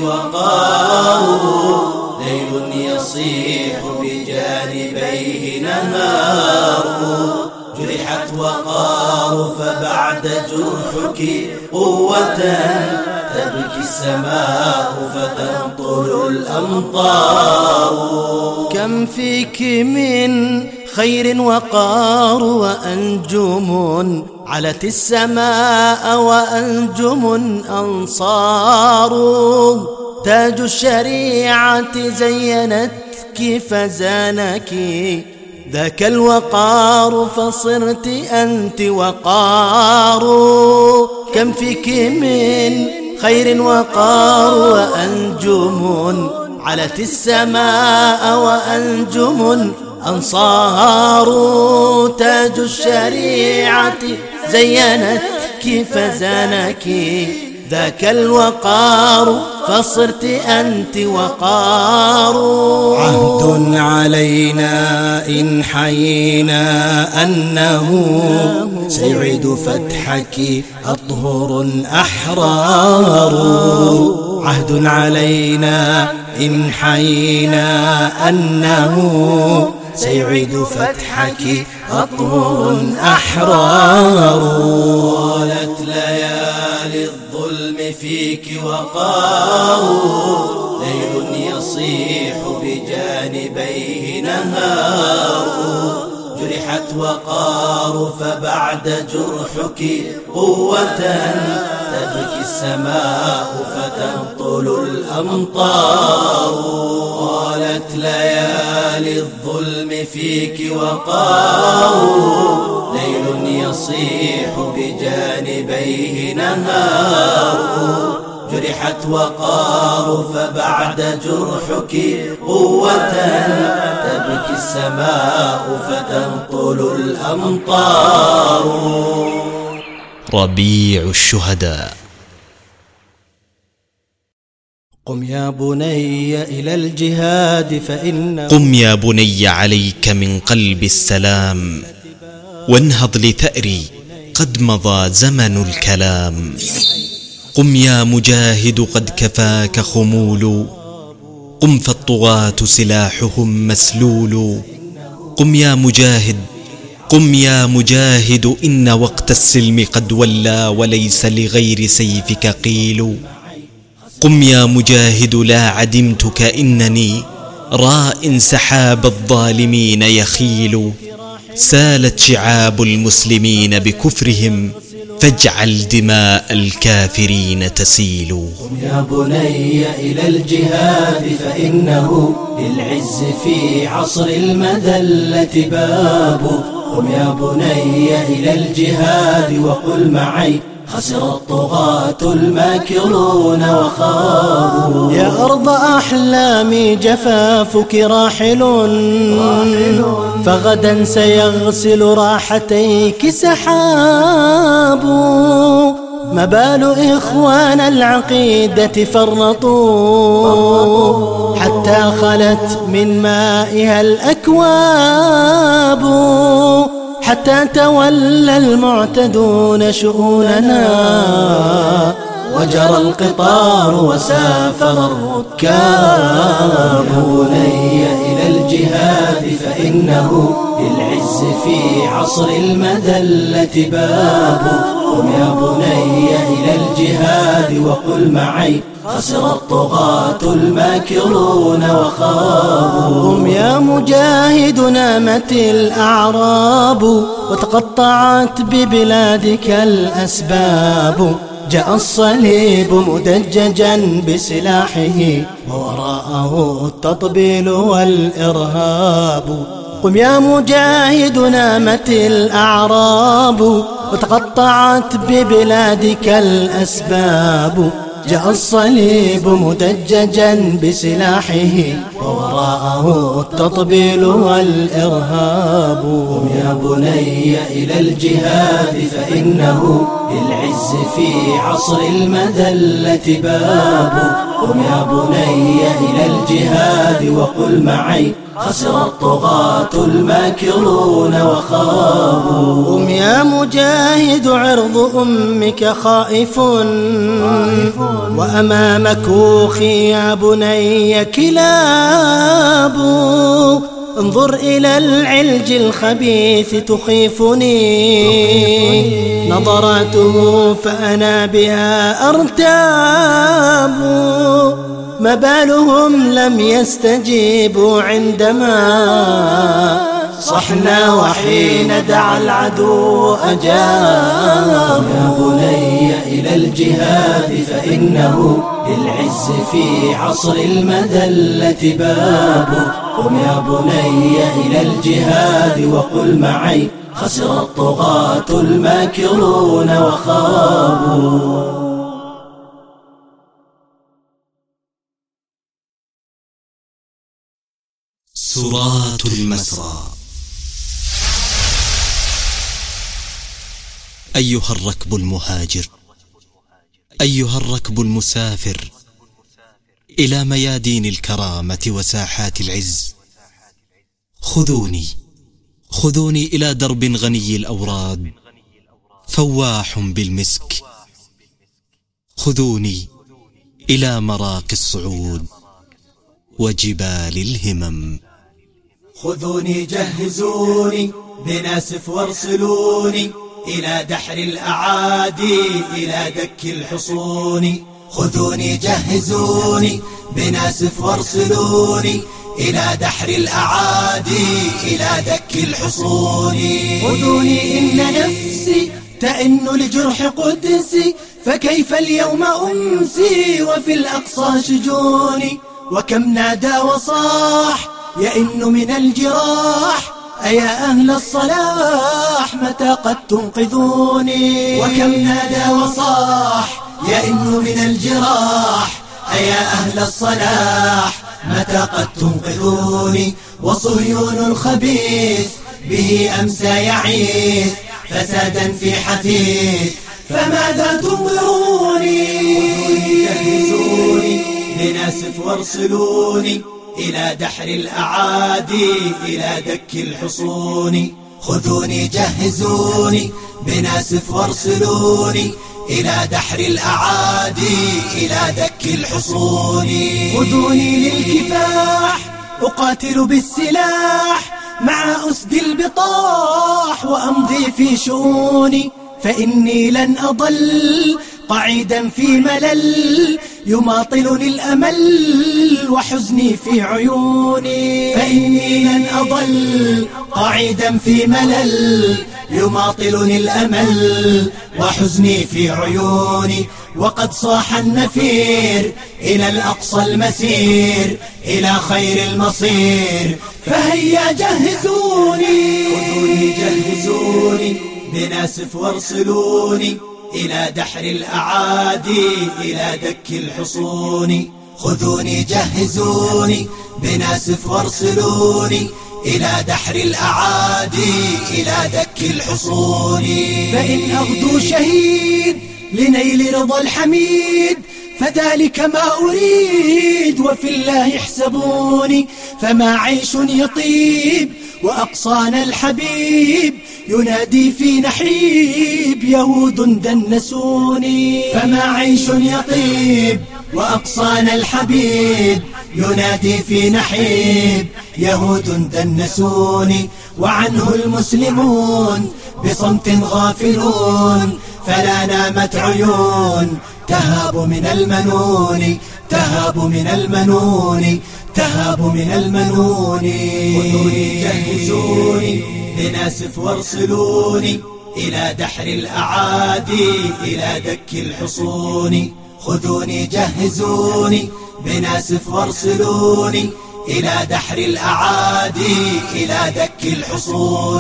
وقار. ليل يصيح بجانبيه نهار. جرحت وقار فبعد جرحك قوة تبكي السماء فتهطل الأمطار. كم فيك من خير وقار وأنجم علت السماء وأنجم أنصار. تاج الشريعة زينتك فزانك ذاك الوقار فصرت أنت وقار. كم فيك من خير وقار وأنجم علت السماء وأنجم أنصار. تاج الشريعة زينتك فزانك ذاك الوقار فصرت أنت وقار. عهد علينا إن حيينا أنه سيعيد فتحك أطهر أحرار. عهد علينا إن حيينا أنه سيعيد فتحك أطهر أحرار. طالت ليالي الظلم فيك وقار. ليل يصيح بجانبيه نهار. جرحت وقار فبعد جرحك قوة تبكي السماء فتهطل الأمطار. طالت ليالي الظلم فيك وقار. ليل يصيح بجانبيه نهار. جرحت وقار فبعد جرحك قوة تبكي السماء فتهطل الأمطار. ربيع الشهداء. قم يا بني إلى الجهاد فإن قم يا بني عليك من قلب السلام وانهض لثأري قد مضى زمن الكلام. قم يا مجاهد قد كفاك خمول قم فالطغاة سلاحهم مسلول. قم يا مجاهد، قم يا مجاهد، إن وقت السلم قد ولى وليس لغير سيفك قيل. قم يا مجاهد لا عدمتك، إنني راء سحاب الظالمين يخيل. سالت شعاب المسلمين بكفرهم، فاجعل دماء الكافرين تسيل. قم يا بني إلى الجهاد فإنه للعز في عصر المذلة باب. قم يا بني إلى الجهاد وقل معي خسر الطغاة الماكرون وخابوا. يا أرض أحلامي جفافك راحل، فغدا سيغسل راحتيك سحاب. ما بال إخوان العقيدة فرطوا حتى خلت من مائها الأكواب. حتى تولى المعتدون شؤوننا وجرى القطار وسافر الركاب. يا بني إلى الجهاد فإنه للعز في عصر المذلة باب. قم يا بني إلى الجهاد وقل معي خسر الطغاة الماكرون وخابوا. قم يا مجاهد نامت الأعراب وتقطعت ببلادك الأسباب. جاء الصليب مدججا بسلاحه ووراءه التطبيل والإرهاب. قم يا مجاهد نامت الأعراب وتقطعت ببلادك الأسباب. جاء الصليب مدججا بسلاحه ووراءه التطبيل والإرهاب. قم يا بني إلى الجهاد فإنه للعز في عصر المذلة باب. قم يا بني إلى الجهاد وقل معي خسر الطغاة الماكرون وخابوا. قم يا مجاهد عرض أمك خائف وأمامك أخي يا بني كلاب. انظر إلى العلج الخبيث تخيفني نظراته فأنا بها أرتاب. ما بالهم لم يستجيبوا عندما صحنا وحين دعا العدو أجاب. يا بني إلى الجهاد فإنه للعز في عصر المذلة باب. قم يا بني إلى الجهاد وقل معي خسر الطغاة الماكرون وخابوا. سرات المسرى. أيها الركب المهاجر، أيها الركب المسافر إلى ميادين الكرامة وساحات العز، خذوني خذوني إلى درب غني الأوراد فواح بالمسك. خذوني إلى مراقي الصعود وجبال الهمم. خذوني جهزوني بناسف وارسلوني إلى دحر الأعادي إلى دك الحصون. خذوني جهزوني بناسف وارسلوني إلى دحر الأعادي إلى دك الحصون. خذوني إن نفسي تئن لجرح قدسي، فكيف اليوم أمسي وفي الأقصى شجوني. وكم نادى وصاح يئن من الجراح، أيا أهل الصلاح متى قد تنقذوني. وكم نادى وصاح يئن من الجراح، أيا أهل الصلاح متى قد تنقذوني. وصهيون الخبيث به أمسى يعيث فسادا في حثيث، فماذا تنظروني. جهزوني لناسف وارسلوني إلى دحر الأعادي إلى دك الحصون. خذوني جهزوني بناسف وارسلوني إلى دحر الأعادي إلى دك الحصون. خذوني للكفاح أقاتل بالسلاح مع أسد البطاح وأمضي في شؤوني، فإني لن أضل قعيدا في ملل يماطلني الأمل وحزني في عيوني. فإني لن أضل قعيدا في ملل يماطلني الأمل وحزني في عيوني. وقد صاح النفير إلى الأقصى المسير إلى خير المصير، فهيا جهزوني. خذوني جهزوني بناسف وارسلوني إلى دحر الأعادي إلى دك الحصون. خذوني جهزوني بناسف وارسلوني إلى دحر الأعادي إلى دك الحصون. فإن أغدو شهيد لنيل رضا الحميد فذلك ما أريد، وفي الله احسبوني. فما عيش يطيب وأقصانا الحبيب ينادي في نحيب يهود دنسوني. فما عيش يطيب وأقصانا الحبيب ينادي في نحيب يهود دنسوني. وعنه المسلمون بصمت غافلون، فلا نامت عيون تهاب من المنون تهاب من المنون تهاب من المنون. خذوني جهزوني بناسف وارسلوني إلى دحر الأعادي إلى دك الحصون. خذوني جهزوني بناسف وارسلوني إلى دحر الأعادي إلى دك الحصون.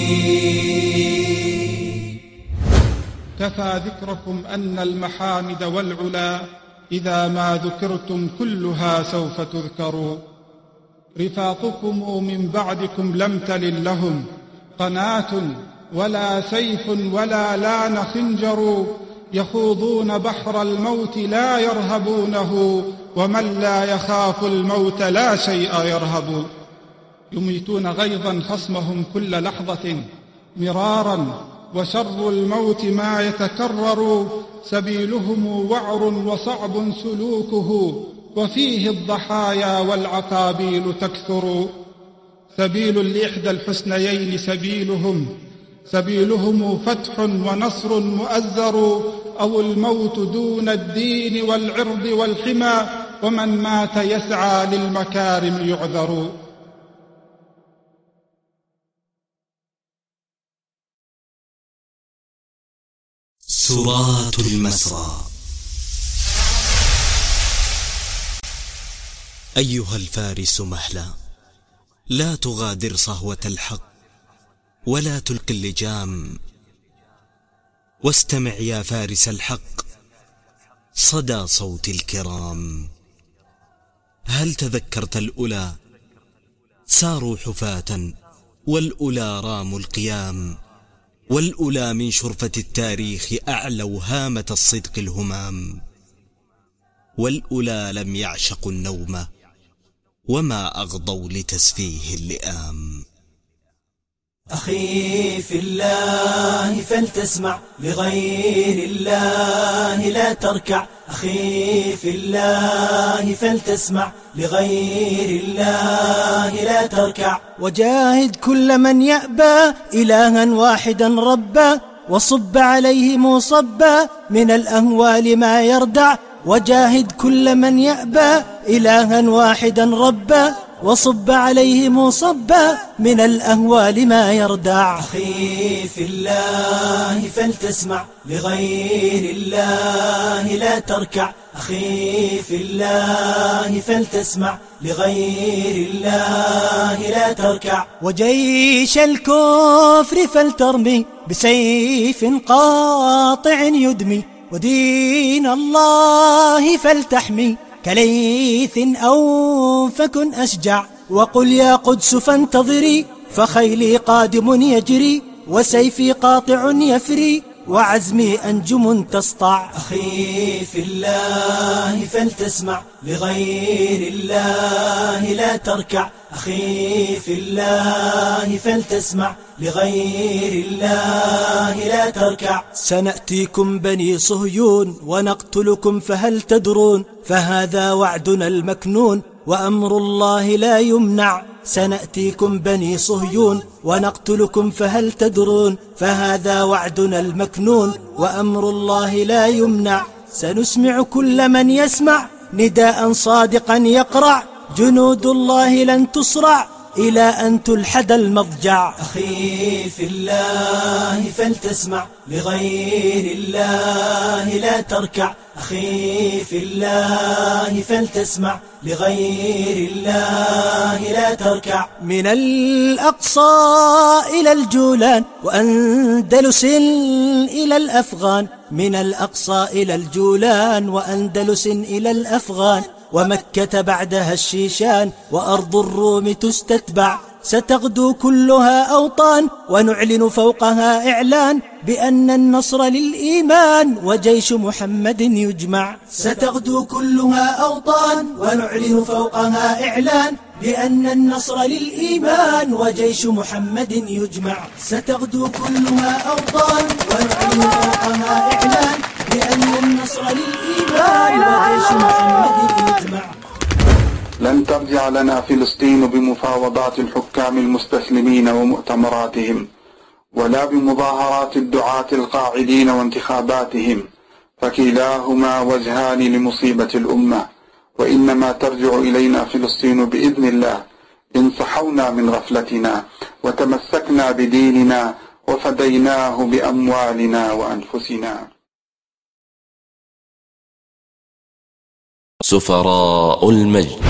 كفى ذكركم أن المحامد والعلا إذا ما ذكرتم كلها سوف تذكروا. رفاقكم من بعدكم لم تلل لهم قناة ولا سيف ولا لان خنجر، يخوضون بحر الموت لا يرهبونه، ومن لا يخاف الموت لا شيء يرهب. يميتون غيظا خصمهم كل لحظة مرارا، وشر الموت ما يتكرر. سبيلهم وعر وصعب سلوكه، وفيه الضحايا والعقابيل تكثر. سبيل لإحدى الحسنيين سبيلهم، سبيلهم فتح ونصر مؤزر، أو الموت دون الدين والعرض والحمى، ومن مات يسعى للمكارم يعذر. سرات المسرى. أيها الفارس مهلا، لا تغادر صهوة الحق ولا تلقي اللجام، واستمع يا فارس الحق صدى صوت الكرام. هل تذكرت الأولى ساروا حفاة، والأولى راموا القيام، والأولى من شرفة التاريخ أعلوا هامة الصدق الهمام، والأولى لم يعشقوا النوم وما أغضوا لتسفيه اللئام. أخي في الله فلتسمع، لغير الله لا تركع. أخي في الله فلتسمع، لغير الله لا تركع. وجاهد كل من يأبى إلها واحدا ربا، وصب عليه مصبا من الأهوال ما يردع. وجاهد كل من يأبى إلها واحدا ربا، وصب عليه مصبا من الأهوال ما يردع. أخي في الله فلتسمع، لغير الله لا تركع. أخي في الله فلتسمع، لغير الله لا تركع. وجيش الكفر فلترمي بسيف قاطع يدمي، ودين الله فلتحمي كليث أو فكن أشجع. وقل يا قدس فانتظري، فخيلي قادم يجري، وسيفي قاطع يفري، وعزمي أنجم تسطع. أخي في الله فلتسمع، لغير الله لا تركع. أخي في الله فلتسمع لغير الله لا تركع. سنأتيكم بني صهيون ونقتلكم فهل تدرون، فهذا وعدنا المكنون وأمر الله لا يمنع. سنأتيكم بني صهيون ونقتلكم فهل تدرون، فهذا وعدنا المكنون وأمر الله لا يمنع. سنسمع كل من يسمع نداء صادقا يقرع، جنود الله لن تصرع إلى أن تلحد المضجع. أخي في الله فلتسمع لغير الله لا تركع. أخي في الله فلتسمع لغير الله لا تركع. من الأقصى إلى الجولان وأندلس إلى الأفغان، من الأقصى إلى الجولان وأندلس إلى الأفغان، ومكة بعدها الشيشان وأرض الروم تستتبع. ستغدو كلها أوطان ونعلن فوقها إعلان بأن النصر للإيمان وجيش محمد يجمع. ستغدو كلها أوطان ونعلن فوقها إعلان بأن النصر للإيمان وجيش محمد يجمع. ستغدو كلها أوطان ونعلن فوقها إعلان بأن النصر للإيمان وجيش محمد يجمع. لن ترجع لنا فلسطين بمفاوضات الحكام المستسلمين ومؤتمراتهم، ولا بمظاهرات الدعاة القاعدين وانتخاباتهم، فكلاهما وجهان لمصيبة الأمة. وإنما ترجع إلينا فلسطين بإذن الله إن صحونا من غفلتنا وتمسكنا بديننا وفديناه بأموالنا وأنفسنا. سفراء المجد.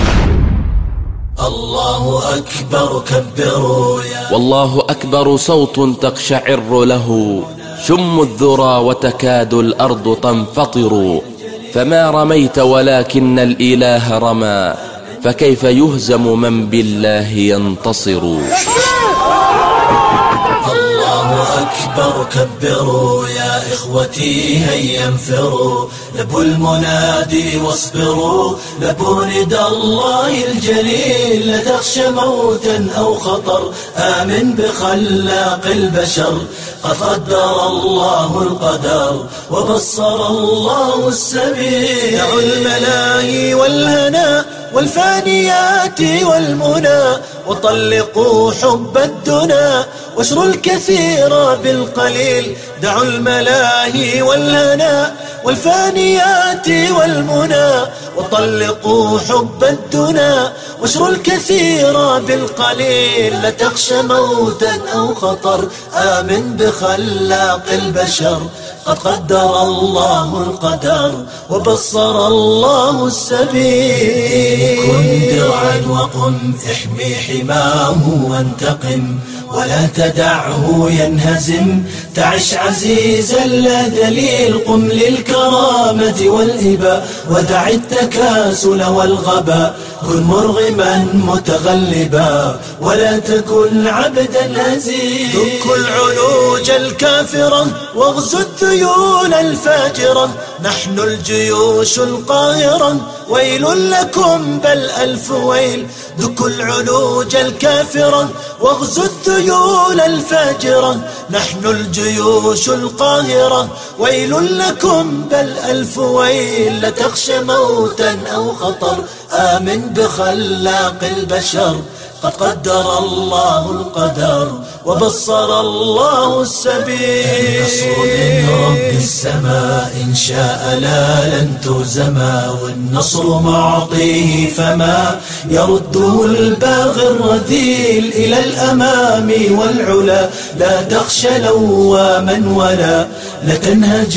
الله أكبر كبروا يا والله أكبر صوت تقشعر له شم الذرى وتكاد الأرض تنفطر. فما رميت ولكن الإله رمى، فكيف يهزم من بالله ينتصر. الله أكبر كبروا يا إخوتي هيا انفروا، لبوا المنادي واصبروا، لبوا ندى الله الجليل. لا تخشى موتا أو خطر، آمن بخلاق البشر. قد قدر الله القدر وبصر الله السبيل. دعوا الملاهي والهنا والفانيات والمنى، وطلقوا حب الدنا واشروا الكثير بالقليل. دعوا الملاهي والهنا والفانيات والمنى، وطلقوا حب الدنا واشروا الكثير بالقليل. لا تخشى موتا أو خطر، آمن بخلاق البشر. قد قدر الله القدر وبصر الله السبيل. كن درعا وقم احمي حماه وانتقم، ولا تدعه ينهزم. تعش عزيزا لا ذليل، قم للكرامة والإباء، ودع التكاسل والغباء. كن مرغما متغلبا ولا تكن عبدا هزيلا. دك العلوج الكافرة واغزو الذيول الفاجرة، نحن الجيوش القاهرة ويل لكم بل ألف ويل. دك العلوج الكافرة واغزو الذيول الفاجرة، نحن الجيوش القاهرة ويل لكم بل ألف ويل. لا تخشى موتا أو خطر، آمن بخلاق البشر. قد قدر الله القدر وبصر الله السبيل. النصر من رب السماء إن شاء لا لن تهزما، والنصر معطيه فما يرده الباغي الرذيل. إلى الأمام والعلا لا تخشى لواما ولا لا تنهج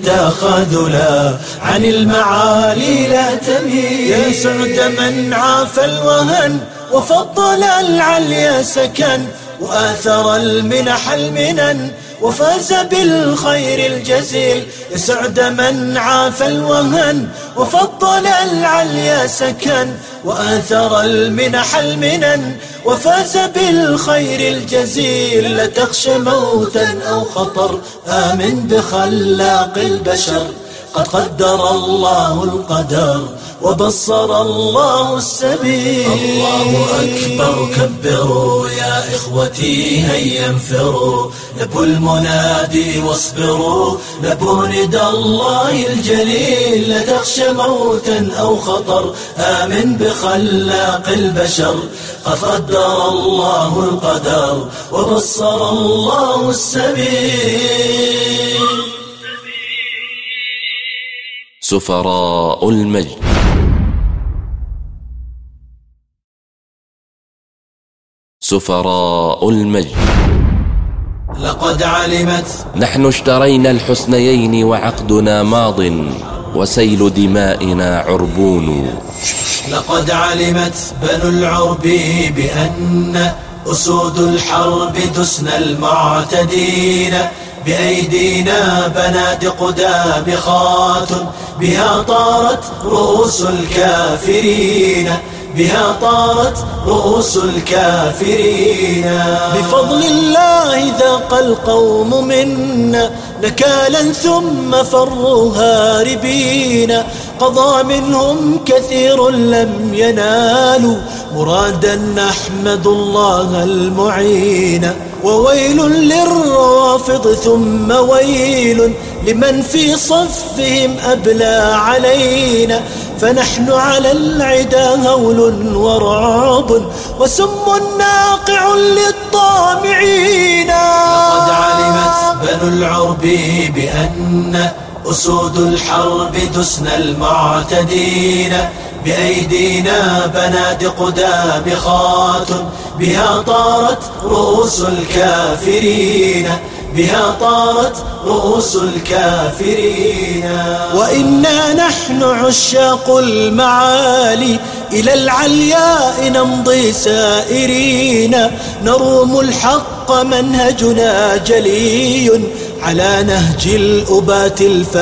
التخاذلا، عن المعالي لا تميل. يا سعد من عاف الوهن وفضل العليا سكن، وآثر المنح المنن وفاز بالخير الجزيل. يسعد من عاف الوهن وفضل العليا سكن، وآثر المنح المنن وفاز بالخير الجزيل. لا تخشى موتا أو خطر، آمن بخلاق البشر. قد قدر الله القدر وبصر الله السبيل. الله أكبر كبروا يا إخوتي هيا انفروا، لبوا المنادي واصبروا، لبوا ندى الله الجليل. لا تخشى موتا أو خطر، آمن بخلاق البشر، قد قدر الله القدر وبصر الله السبيل. سفراء المجد. سفراء المجد. لقد علمت. نحن اشترينا الحسنيين وعقدنا ماض، وسيل دمائنا عربون. لقد علمت بنو العرب بأن أسود الحرب دسن المعتدين، بأيدينا بنادق دامخات، بها طارت رؤوس الكافرين، بها طارت رؤوس الكافرين. بفضل الله ذاق القوم منا نكالا ثم فروا هاربين، قضى منهم كثير لم ينالوا مرادا، نحمد الله المعين. وويل للروافض ثم ويل لمن في صفهم أبلى علينا، فنحن على العدا هول ورعب وسم ناقع للطامعين. لقد علمت بنو العرب بأن أسود الحرب دسن المعتدين، بأيدينا بنادق دامخات، بها طارت رؤوس الكافرين، بها طارت رؤوس الكافرين. وإنا نحن عشاق المعالي إلى العلياء نمضي سائرين، نروم الحق منهجنا جلي على نهج الأبات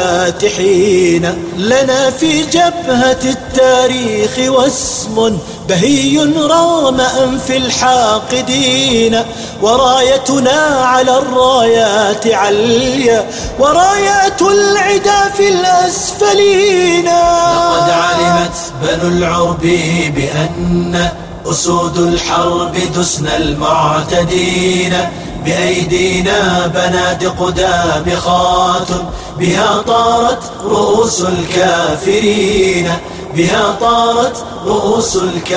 الفاتحين. لنا في جبهة التاريخ واسم بهي رغم أنف الحاقدين، ورايتنا على الرايات عليا، ورايات العدا في الأسفلين. لقد علمت بنو العرب بأن أسود الحرب دسن المعتدين، بأيدينا بنادق دامخات، بها طارت رؤوس الكافرين، بها طارت رؤوس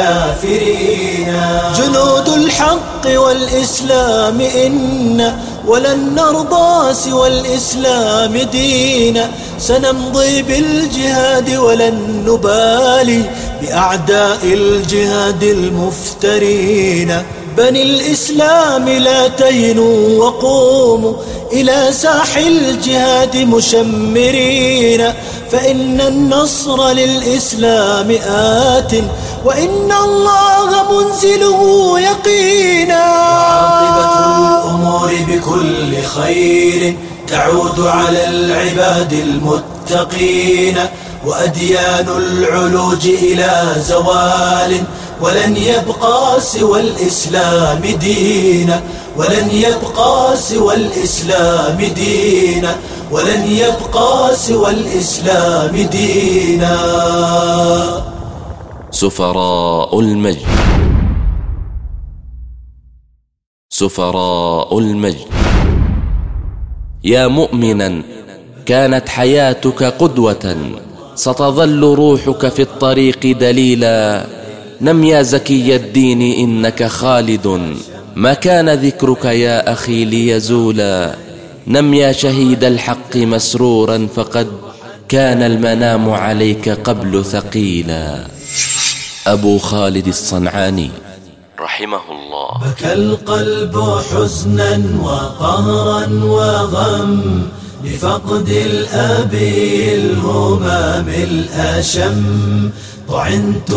الكافرين. جنود الحق والإسلام إنا ولن نرضى سوى الإسلام دينا، سنمضي بالجهاد ولن نبالي بأعداء الجهاد المفترين. بني الإسلام لا تهنوا وقوموا إلى ساح الجهاد مشمرين، فإن النصر للإسلام آت وإن الله منزله يقينا. وعاقبة الأمور بكل خير تعود على العباد المتقين، وأديان العلوج إلى زوال ولن يبقى سوى الإسلام دينا، ولن يبقى سوى الإسلام دينا، ولن يبقى سوى الإسلام دينا. سفراء المجد. سفراء المجد. يا مؤمنا كانت حياتك قدوة، ستظل روحك في الطريق دليلا. نم يا زكي الدين إنك خالد، ما كان ذكرك يا أخي ليزولا. نم يا شهيد الحق مسرورا، فقد كان المنام عليك قبل ثقيلا. أبو خالد الصنعاني رحمه الله. بكى القلب حزنا وقهرا وغم لفقد الأب الهمام الأشم، طعنت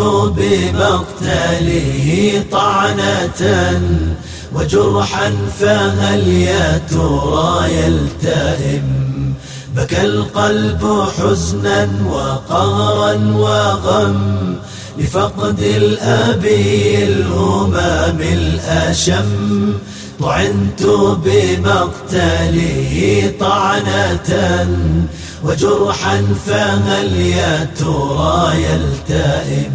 بمقتله طعنة وجرحا فهل يا ترى يلتئم. بكى القلب حزنا وقهرا وغم لفقد الأب الهمام الأشم، طعنت بمقتله طعنة وجرحا فهل يا ترى يلتئم؟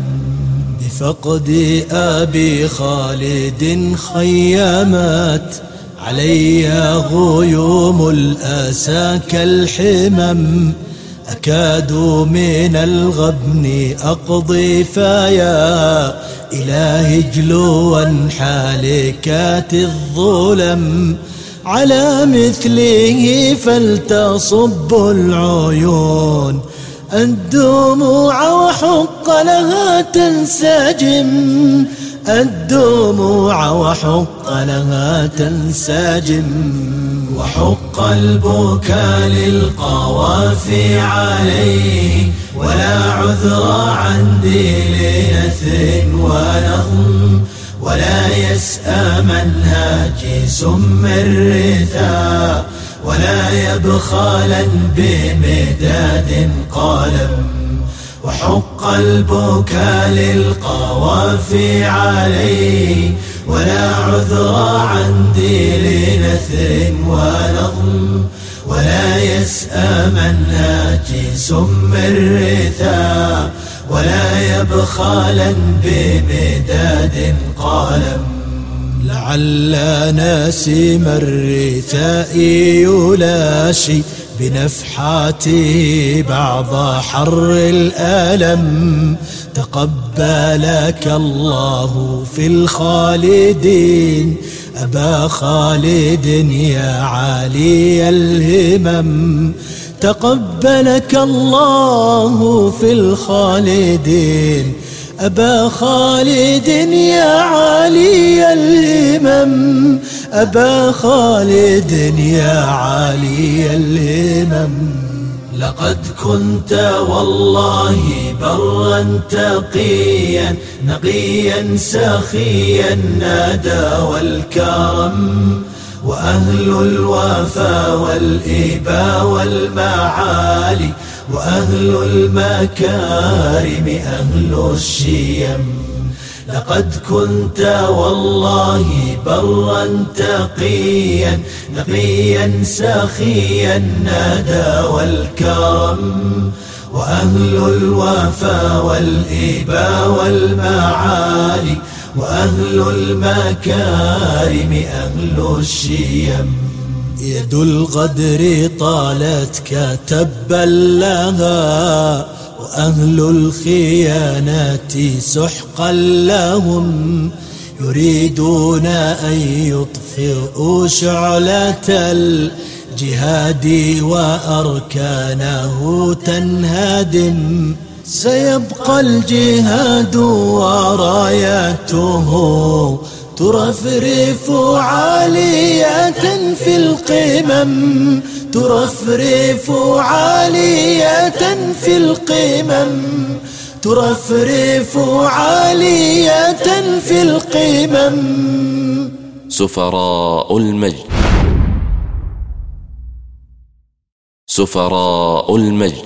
بفقد أبي خالد خيمت علي غيوم الأسى كالحمم، أكاد من الغبن أقضي فيا إلهي اجلوا حالكات الظلم. على مثله فلتصب العيون الدموع وحق لها تنسجم، الدموع وحق لها تنسجم. وحق البكاء للقوافي عليه ولا عذر عندي لنثر ونظم، ولا يسأى منهاجي سم الرثا ولا يبخالا بمداد قلم. وحق البكاء للقوافي عليه ولا عذر عندي لنثر ونظم، ولا يسأى منهاجي سم الرثا ولا يبخالا بمداد قلم. لعل نسيم الرثاء يلاشي بنفحاته بعض حر الألم، تقبلك الله في الخالدين أبا خالد يا عالي الهمم. تقبلك الله في الخالدين أبا خالد يا عالي الهمم، أبا خالد يا عالي الهمم. لقد كنت والله برا تقيا نقيا سخيا الندى والكرم، وأهل الوفا والإبا والمعالي وأهل المكارم أهل الشيم. لقد كنت والله برا تقيا نقيا سخيا الندى والكرم، وأهل الوفا والإبا والمعالي وأهل المكارم أهل الشيم. يد الغدر طالتك تبا لها وأهل الخيانة سحقا لهم، يريدون أن يطفئوا شعلة الجهاد وأركانه تنهدم. سيبقى الجهاد وراياته ترفرف عالية في القمم، ترفرف عالية في القمم، ترفرف عالية في القمم. سفراء المجد، سفراء المجد.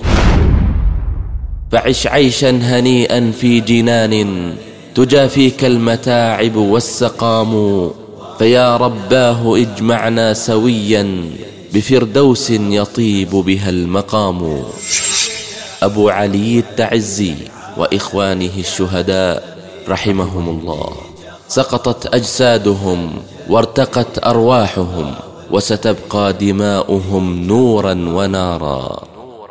فعش عيشا هنيئا في جنان تجافيك المتاعب والسقام، فيا رباه اجمعنا سويا بفردوس يطيب بها المقام. أبو علي التعزي وإخوانه الشهداء رحمهم الله سقطت أجسادهم وارتقت أرواحهم، وستبقى دماؤهم نورا ونارا.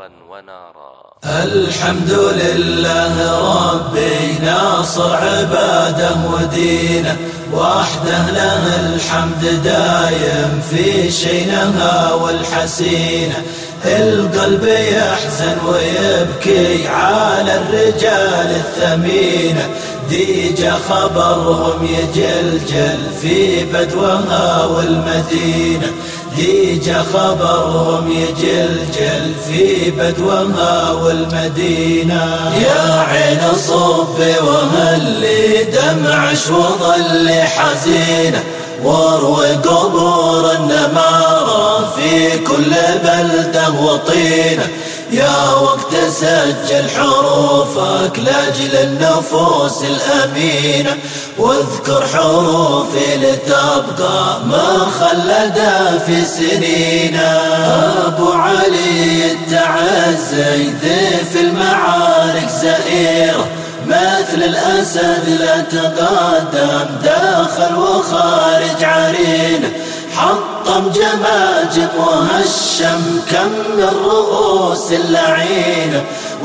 الحمد لله ربي ناصر عباده ودينه، وحده له الحمد دايم في شينها والحسينه. القلب يحزن ويبكي على الرجال الثمينه، ديجا خبرهم يجلجل في بدوها والمدينه، ديجا خبرهم يجلجل في بدوها والمدينة. يا عين صبي وهلي دمعش وظل حزينة، واروي قبور النمارة في كل بلدة وطينة. يا وقت سجل حروفك لأجل النفوس الأمينة، واذكر حروفي لتبقى مخلدة في سنينا. أبو علي التعزي ذي في المعارك زئيرة، مثل الأسد لا تقدم داخل وخارج عرينه، حطم جماجم وهشم كم من رؤوس اللعينة،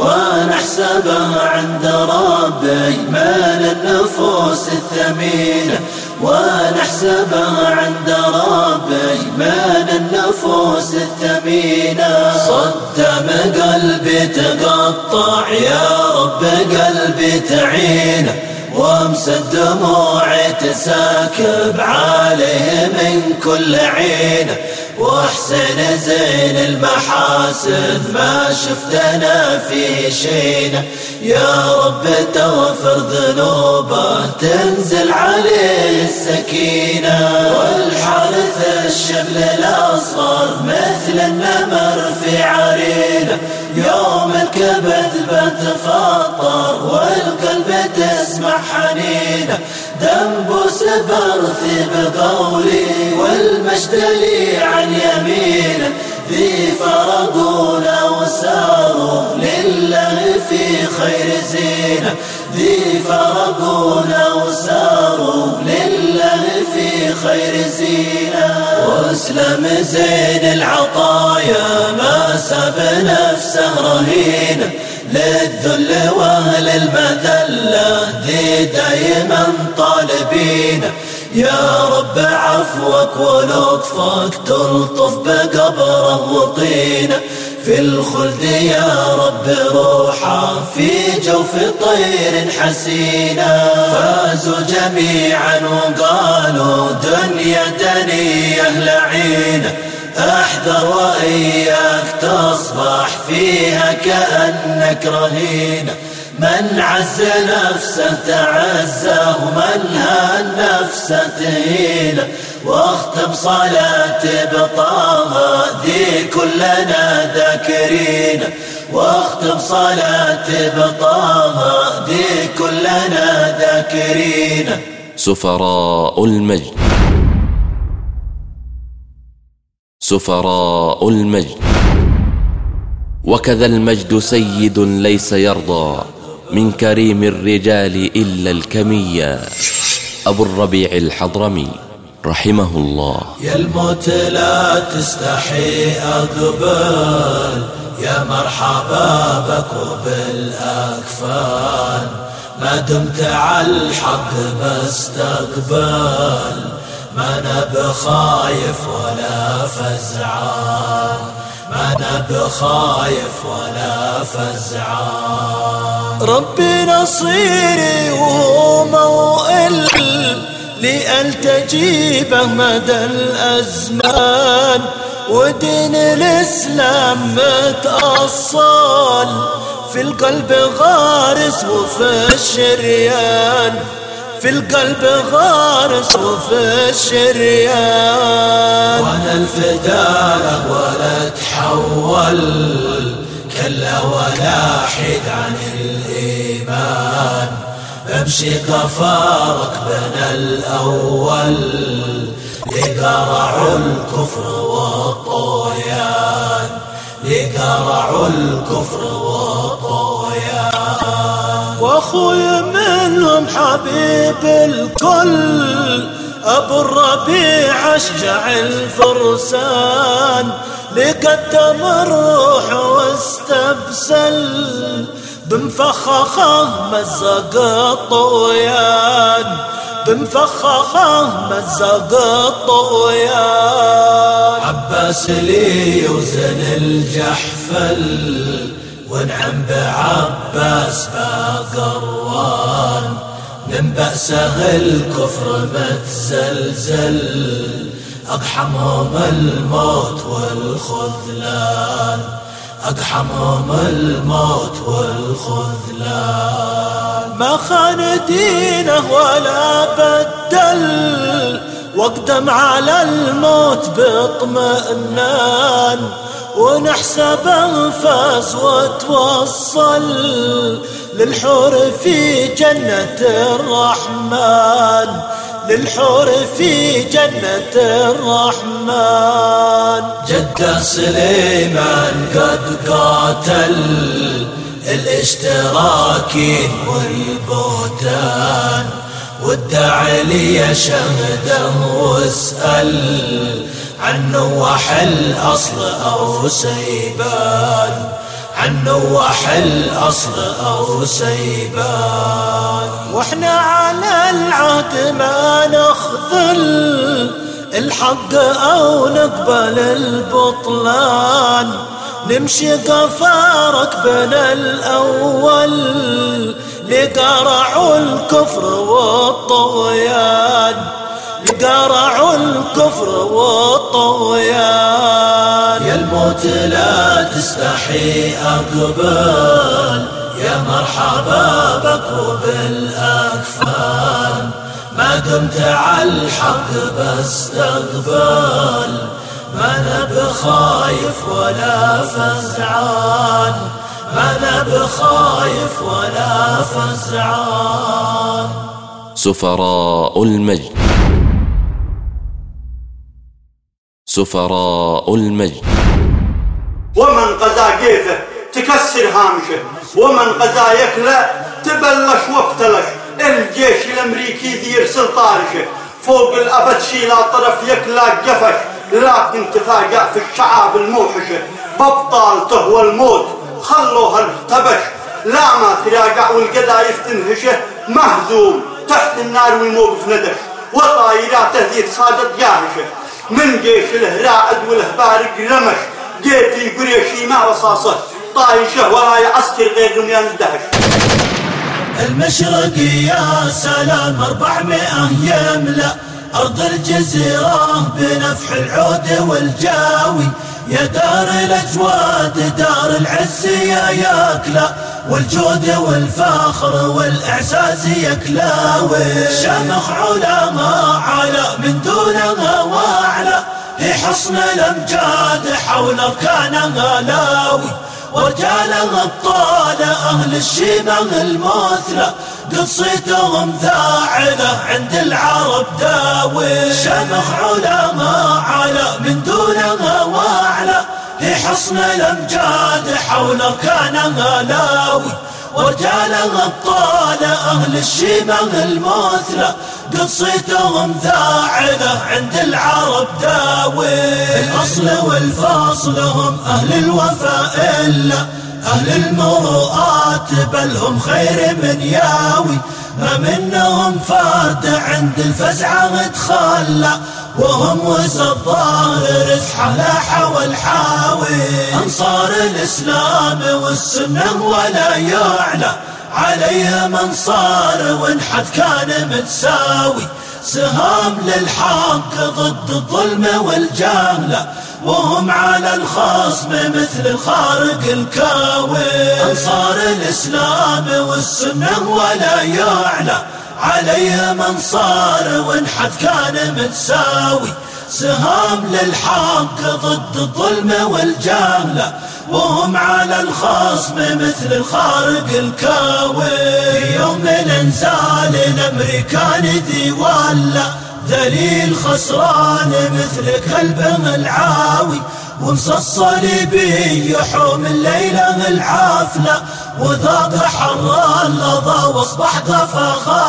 ونحسبه عند ربي من النفوس الثمينة، ونحسبه عند ربي من النفوس الثمينة. صدم قلبي تقطع يا رب قلبي تعينه، وامسى دموعي تساكب عليه من كل عينه، واحسن زين المحاسن ما شفتنا فيه شينه. يا رب تغفر ذنوبه تنزل عليه السكينة، والحارث الشبل الأصغر مثل النمر في عرينه، يوم الكبد بتفطر والقلب تسمع حنينه، دنبوس برثي بقولي والمجد لي عن يمينه، ذي فرقونا وساروا لله في خير زينه، ذي فرقونا وساروا لله في خير زينه. واسلم زين العطايا ما ساب نفسه رهينه، للذل واهل المذله ذي دايما طالبينه. يا رب عفوك ولطفك تلطف بقبره وطينه، في الخلد يا رب روحه في جوف طير حسينه. فازوا جميعا وقالوا دنيا دنيا لعينه، احذر وإياك تصبح فيها كأنك رهينه، من عز نفسه تعزه ومن هان نفسه تهينه، واختم صلاتي بطه ذي كلنا ذاكرينه، واختم صلاتي بطه ذي كلنا ذاكرينه. سفراء المجد، سفراء المجد. وكذا المجد سيد ليس يرضى من كريم الرجال إلا الكمية. أبو الربيع الحضرمي رحمه الله. يا الموت لا تستحي أقبل، يا مرحبا بك وبالأكفان، ما دمت على الحق بستقبل، ما أنا بخايف ولا فزعان، ما أنا بخايف ولا فزعان. ربي نصيري وهو موئل لألتجيبه مدى الأزمان، ودين الإسلام متأصل في القلب غارس وفي الشريان، في القلب غارس وفي الشريان. وانا الفداء ولا تحول كلا ولا حيد عن الإيمان، بمشي قفارك بين الأول لقرعوا الكفر والطغيان، لقرعوا الكفر والطغيان. واخوي منهم حبيب الكل أبو الربيع أشجع الفرسان، لقدم الروح واستبسل بمفخخه مزق الطغيان، بمفخخه مزق الطغيان. عباس لي يوزن الجحفل ونعم بعباس باقروان، من بأسه الكفر متزلزل، أقحمهم الموت والخذلان، أقحمهم الموت والخذلان. ما خان دينه ولا بدل، واقدم على الموت باطمئنان، ونحسبه فاز وتوصل للحور في جنة الرحمن، للحور في جنة الرحمن. جده سليمان قد قاتل الاشتراكين والبهتان، وادعى لي شهده واسأل عنه وحل أصل أو سيبان، عنه وحل أصل أو سيبان. واحنا على العهد ما نخذل الحق أو نقبل البطلان، نمشي قفا ركبنا الأول لقرعوا الكفر والطغيان، لقرعوا الكفر والطغيان. يا الموت لا تستحي أقبل، يا مرحبا بك وبالأكفان، ما دمت على الحق بستقبل، ما أنا بخايف ولا فزعان، ما أنا بخايف ولا فزعان. سفراء المجد، سفراء المجد. ومن قضى كيفه تكسر هامشه، ومن قضى يكله تبلش وقتلش. الجيش الامريكي يرسل طارشه فوق الابد شيلا طرف يكلا جفش، لكن تفاجأ في الشعاب الموحشه ببطالته والموت خلوها ارتبش. لا ما تراجع والقذايف تنهشه، مهزوم تحت النار والموقف ندش، وطايراته ذي صادت جاهشه. من جيش الهرائد والهبارق رمش، جيتي قريشي ما وصاصه طايشه ولا يعسكر غير رميان الدهش. المشرق يا سلام أربعمائة يملأ أرض الجزيرة بنفح العود والجاوي، يا دار الأجواد دار العز يا ياكلا، والجود والفخر والإعزاز يكلاوي. شمخ علماء على من دونها واعلى، في حصن الأمجاد حول أركانها لاوي، ورجال أبطال أهل الشيمة المثلى قصيتهم ثاعلة عند العرب داوي. شمخ علماء على من دونها واعلى، في حصن الأمجاد حول أركانها لاوي، ورجال أبطال أهل الشيمة المثلى قصيتهم ثاعلة عند العرب داوي. الأصل والفاصل هم أهل الوفاء إلا أهل المروءات، بل هم خير من ياوي. ما منهم فرد عند الفزعة تخلى، وهم وز الظاهر حلاحة والحاوي. أنصار الإسلام والسنة ولا يعلى عليهم أنصار، وإن حد كان متساوي سهام للحق ضد الظلم والجهل، وهم على الخصم مثل الخارق الكاوي. أنصار الإسلام والسنة ولا يعلى عليهم أنصار، وإن حد كان متساوي سهام للحق ضد الظلم والجهل، وهم على الخصم مثل الخارق الكاوي. في يوم الانزال الامريكان ذي ولا ذليل خسران مثل كلب العاوي، وانصى الصليبي يحوم الليلة العافلة، وذاق حر اللظى واصبح قفا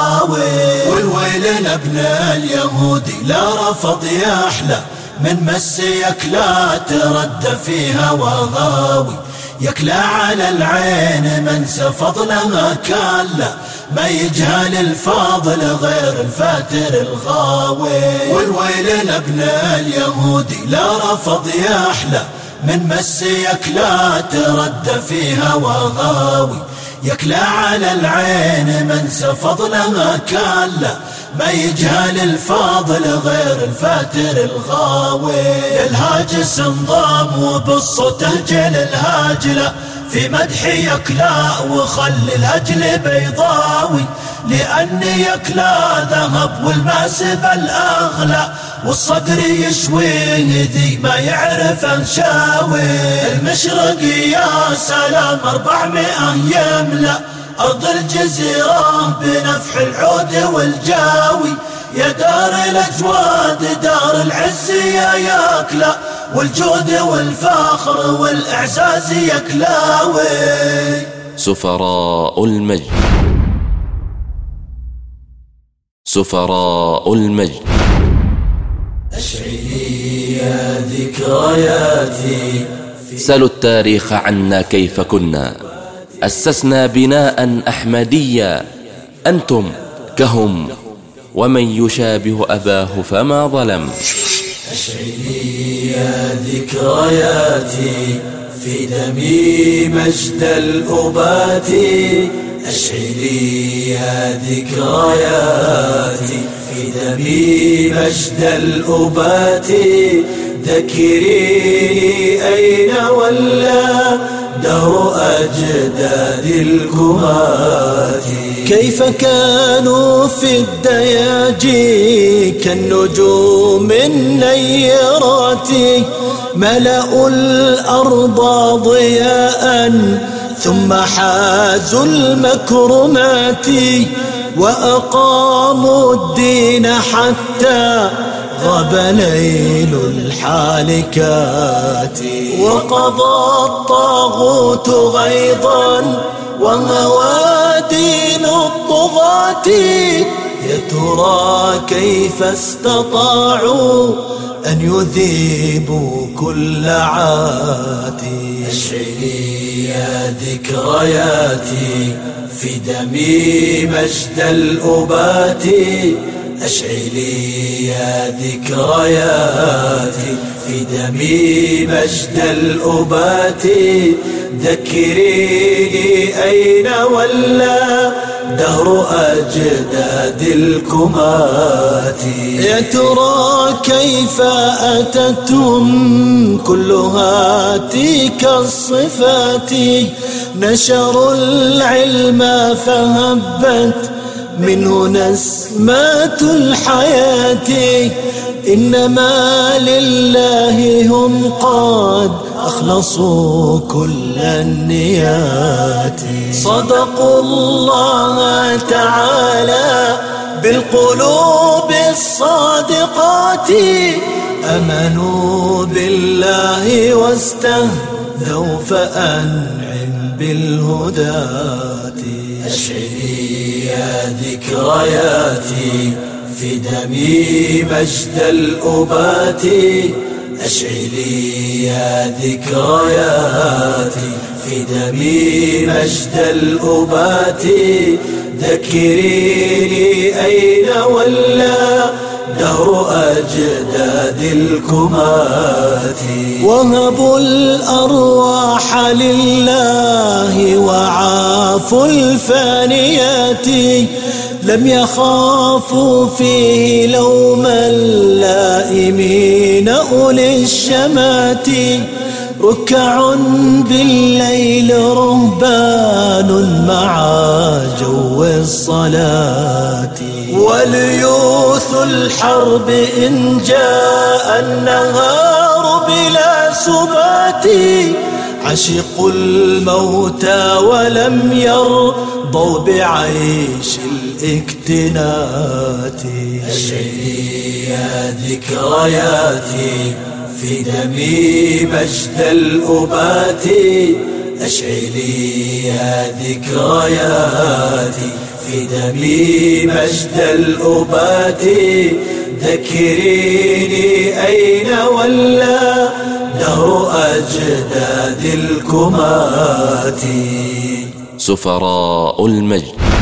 خاوي. والويل لابن اليهودي لا رفض يحلى، من مس يكلا ترد فيها وغاوي. يكلا على العين من سفضلها كلا، ما يجهل الفاضل غير الفاتر الغاوي. والويل لابن اليهودي لا رفض يحلى، من مس يكلا ترد فيها وغاوي. يكلا على العين من سفضلها كلا، ما يجهل الفاضل غير الفاتر الغاوي. الهاجس انضام وبالصوت هجل الهاجلة، في مدحي يكلا وخل الأجل بيضاوي، لأن يكلا ذهب والماسب الأغلى، والصدر يشويه ذي ما يعرف انشاوي. المشرق يا سلام أربعمائة يملأ أرض الجزيرة بنفح العود والجاوي، يا دار الأجواد دار العز يا يكلا، والجود والفخر والإعزاز يكلاوي. سفراء المجد، سفراء المجد. أشعلي يا ذكرياتي، سلوا التاريخ عنا كيف كنا، أسسنا بناء أحمديا، أنتم كهم ومن يشابه أباه فما ظلم. أشعلي يا ذكرياتي في دمي مجد الأبات، أشعلي يا ذكرياتي في دمي مجد الأبات، ذكريني أين ولا دهر أجداد الكمات، كيف كانوا في الدياجي كالنجوم النيرات، ملأوا الأرض ضياء ثم حازوا المكرمات، وأقاموا الدين حتى غاب ليل الحالكات، وقضى الطاغوت غيظا وهوى دين الطغاة، يا ترى كيف استطاعوا أن يذيبوا كل عات. أشعلي يا ذكرياتي في دمي مجد الأبات، أشعلي يا ذكرياتي في دمي مجد الأبات، ذكريني أين ولا دهر أجداد الكمات، يا ترى كيف أتتهم كلها تلك الصفات، نشروا العلم فهبت منه نسمات الحياة، إنما لله هم قد أخلصوا كل النيات، صدقوا الله تعالى بالقلوب الصادقات، أمنوا بالله واستهدوا فأنعم بالهداة. أشعلي يا ذكرياتي في دمي مجد الأبات، أشعلي يا ذكرياتي في دمي مجد الأبات، ذكريني أين ولا دهر أجداد الكمات، وهبوا الأرواح لله وعافوا الفانيات، لم يخافوا فيه لوم اللائمين أولي الشمات، ركع بالليل رهبان مع جو الصلاة، وليوث الحرب إن جاء النهار بلا سبات، عشقوا الموتى ولم يرضوا بعيش الاكتنات. أشعلي يا ذكرياتي في دمي مجد الأبات، أشعلي يا ذكرياتي في دمي مجد الأبات، ذكريني أين ولا دهر أجداد الكمات. سفراء المجد.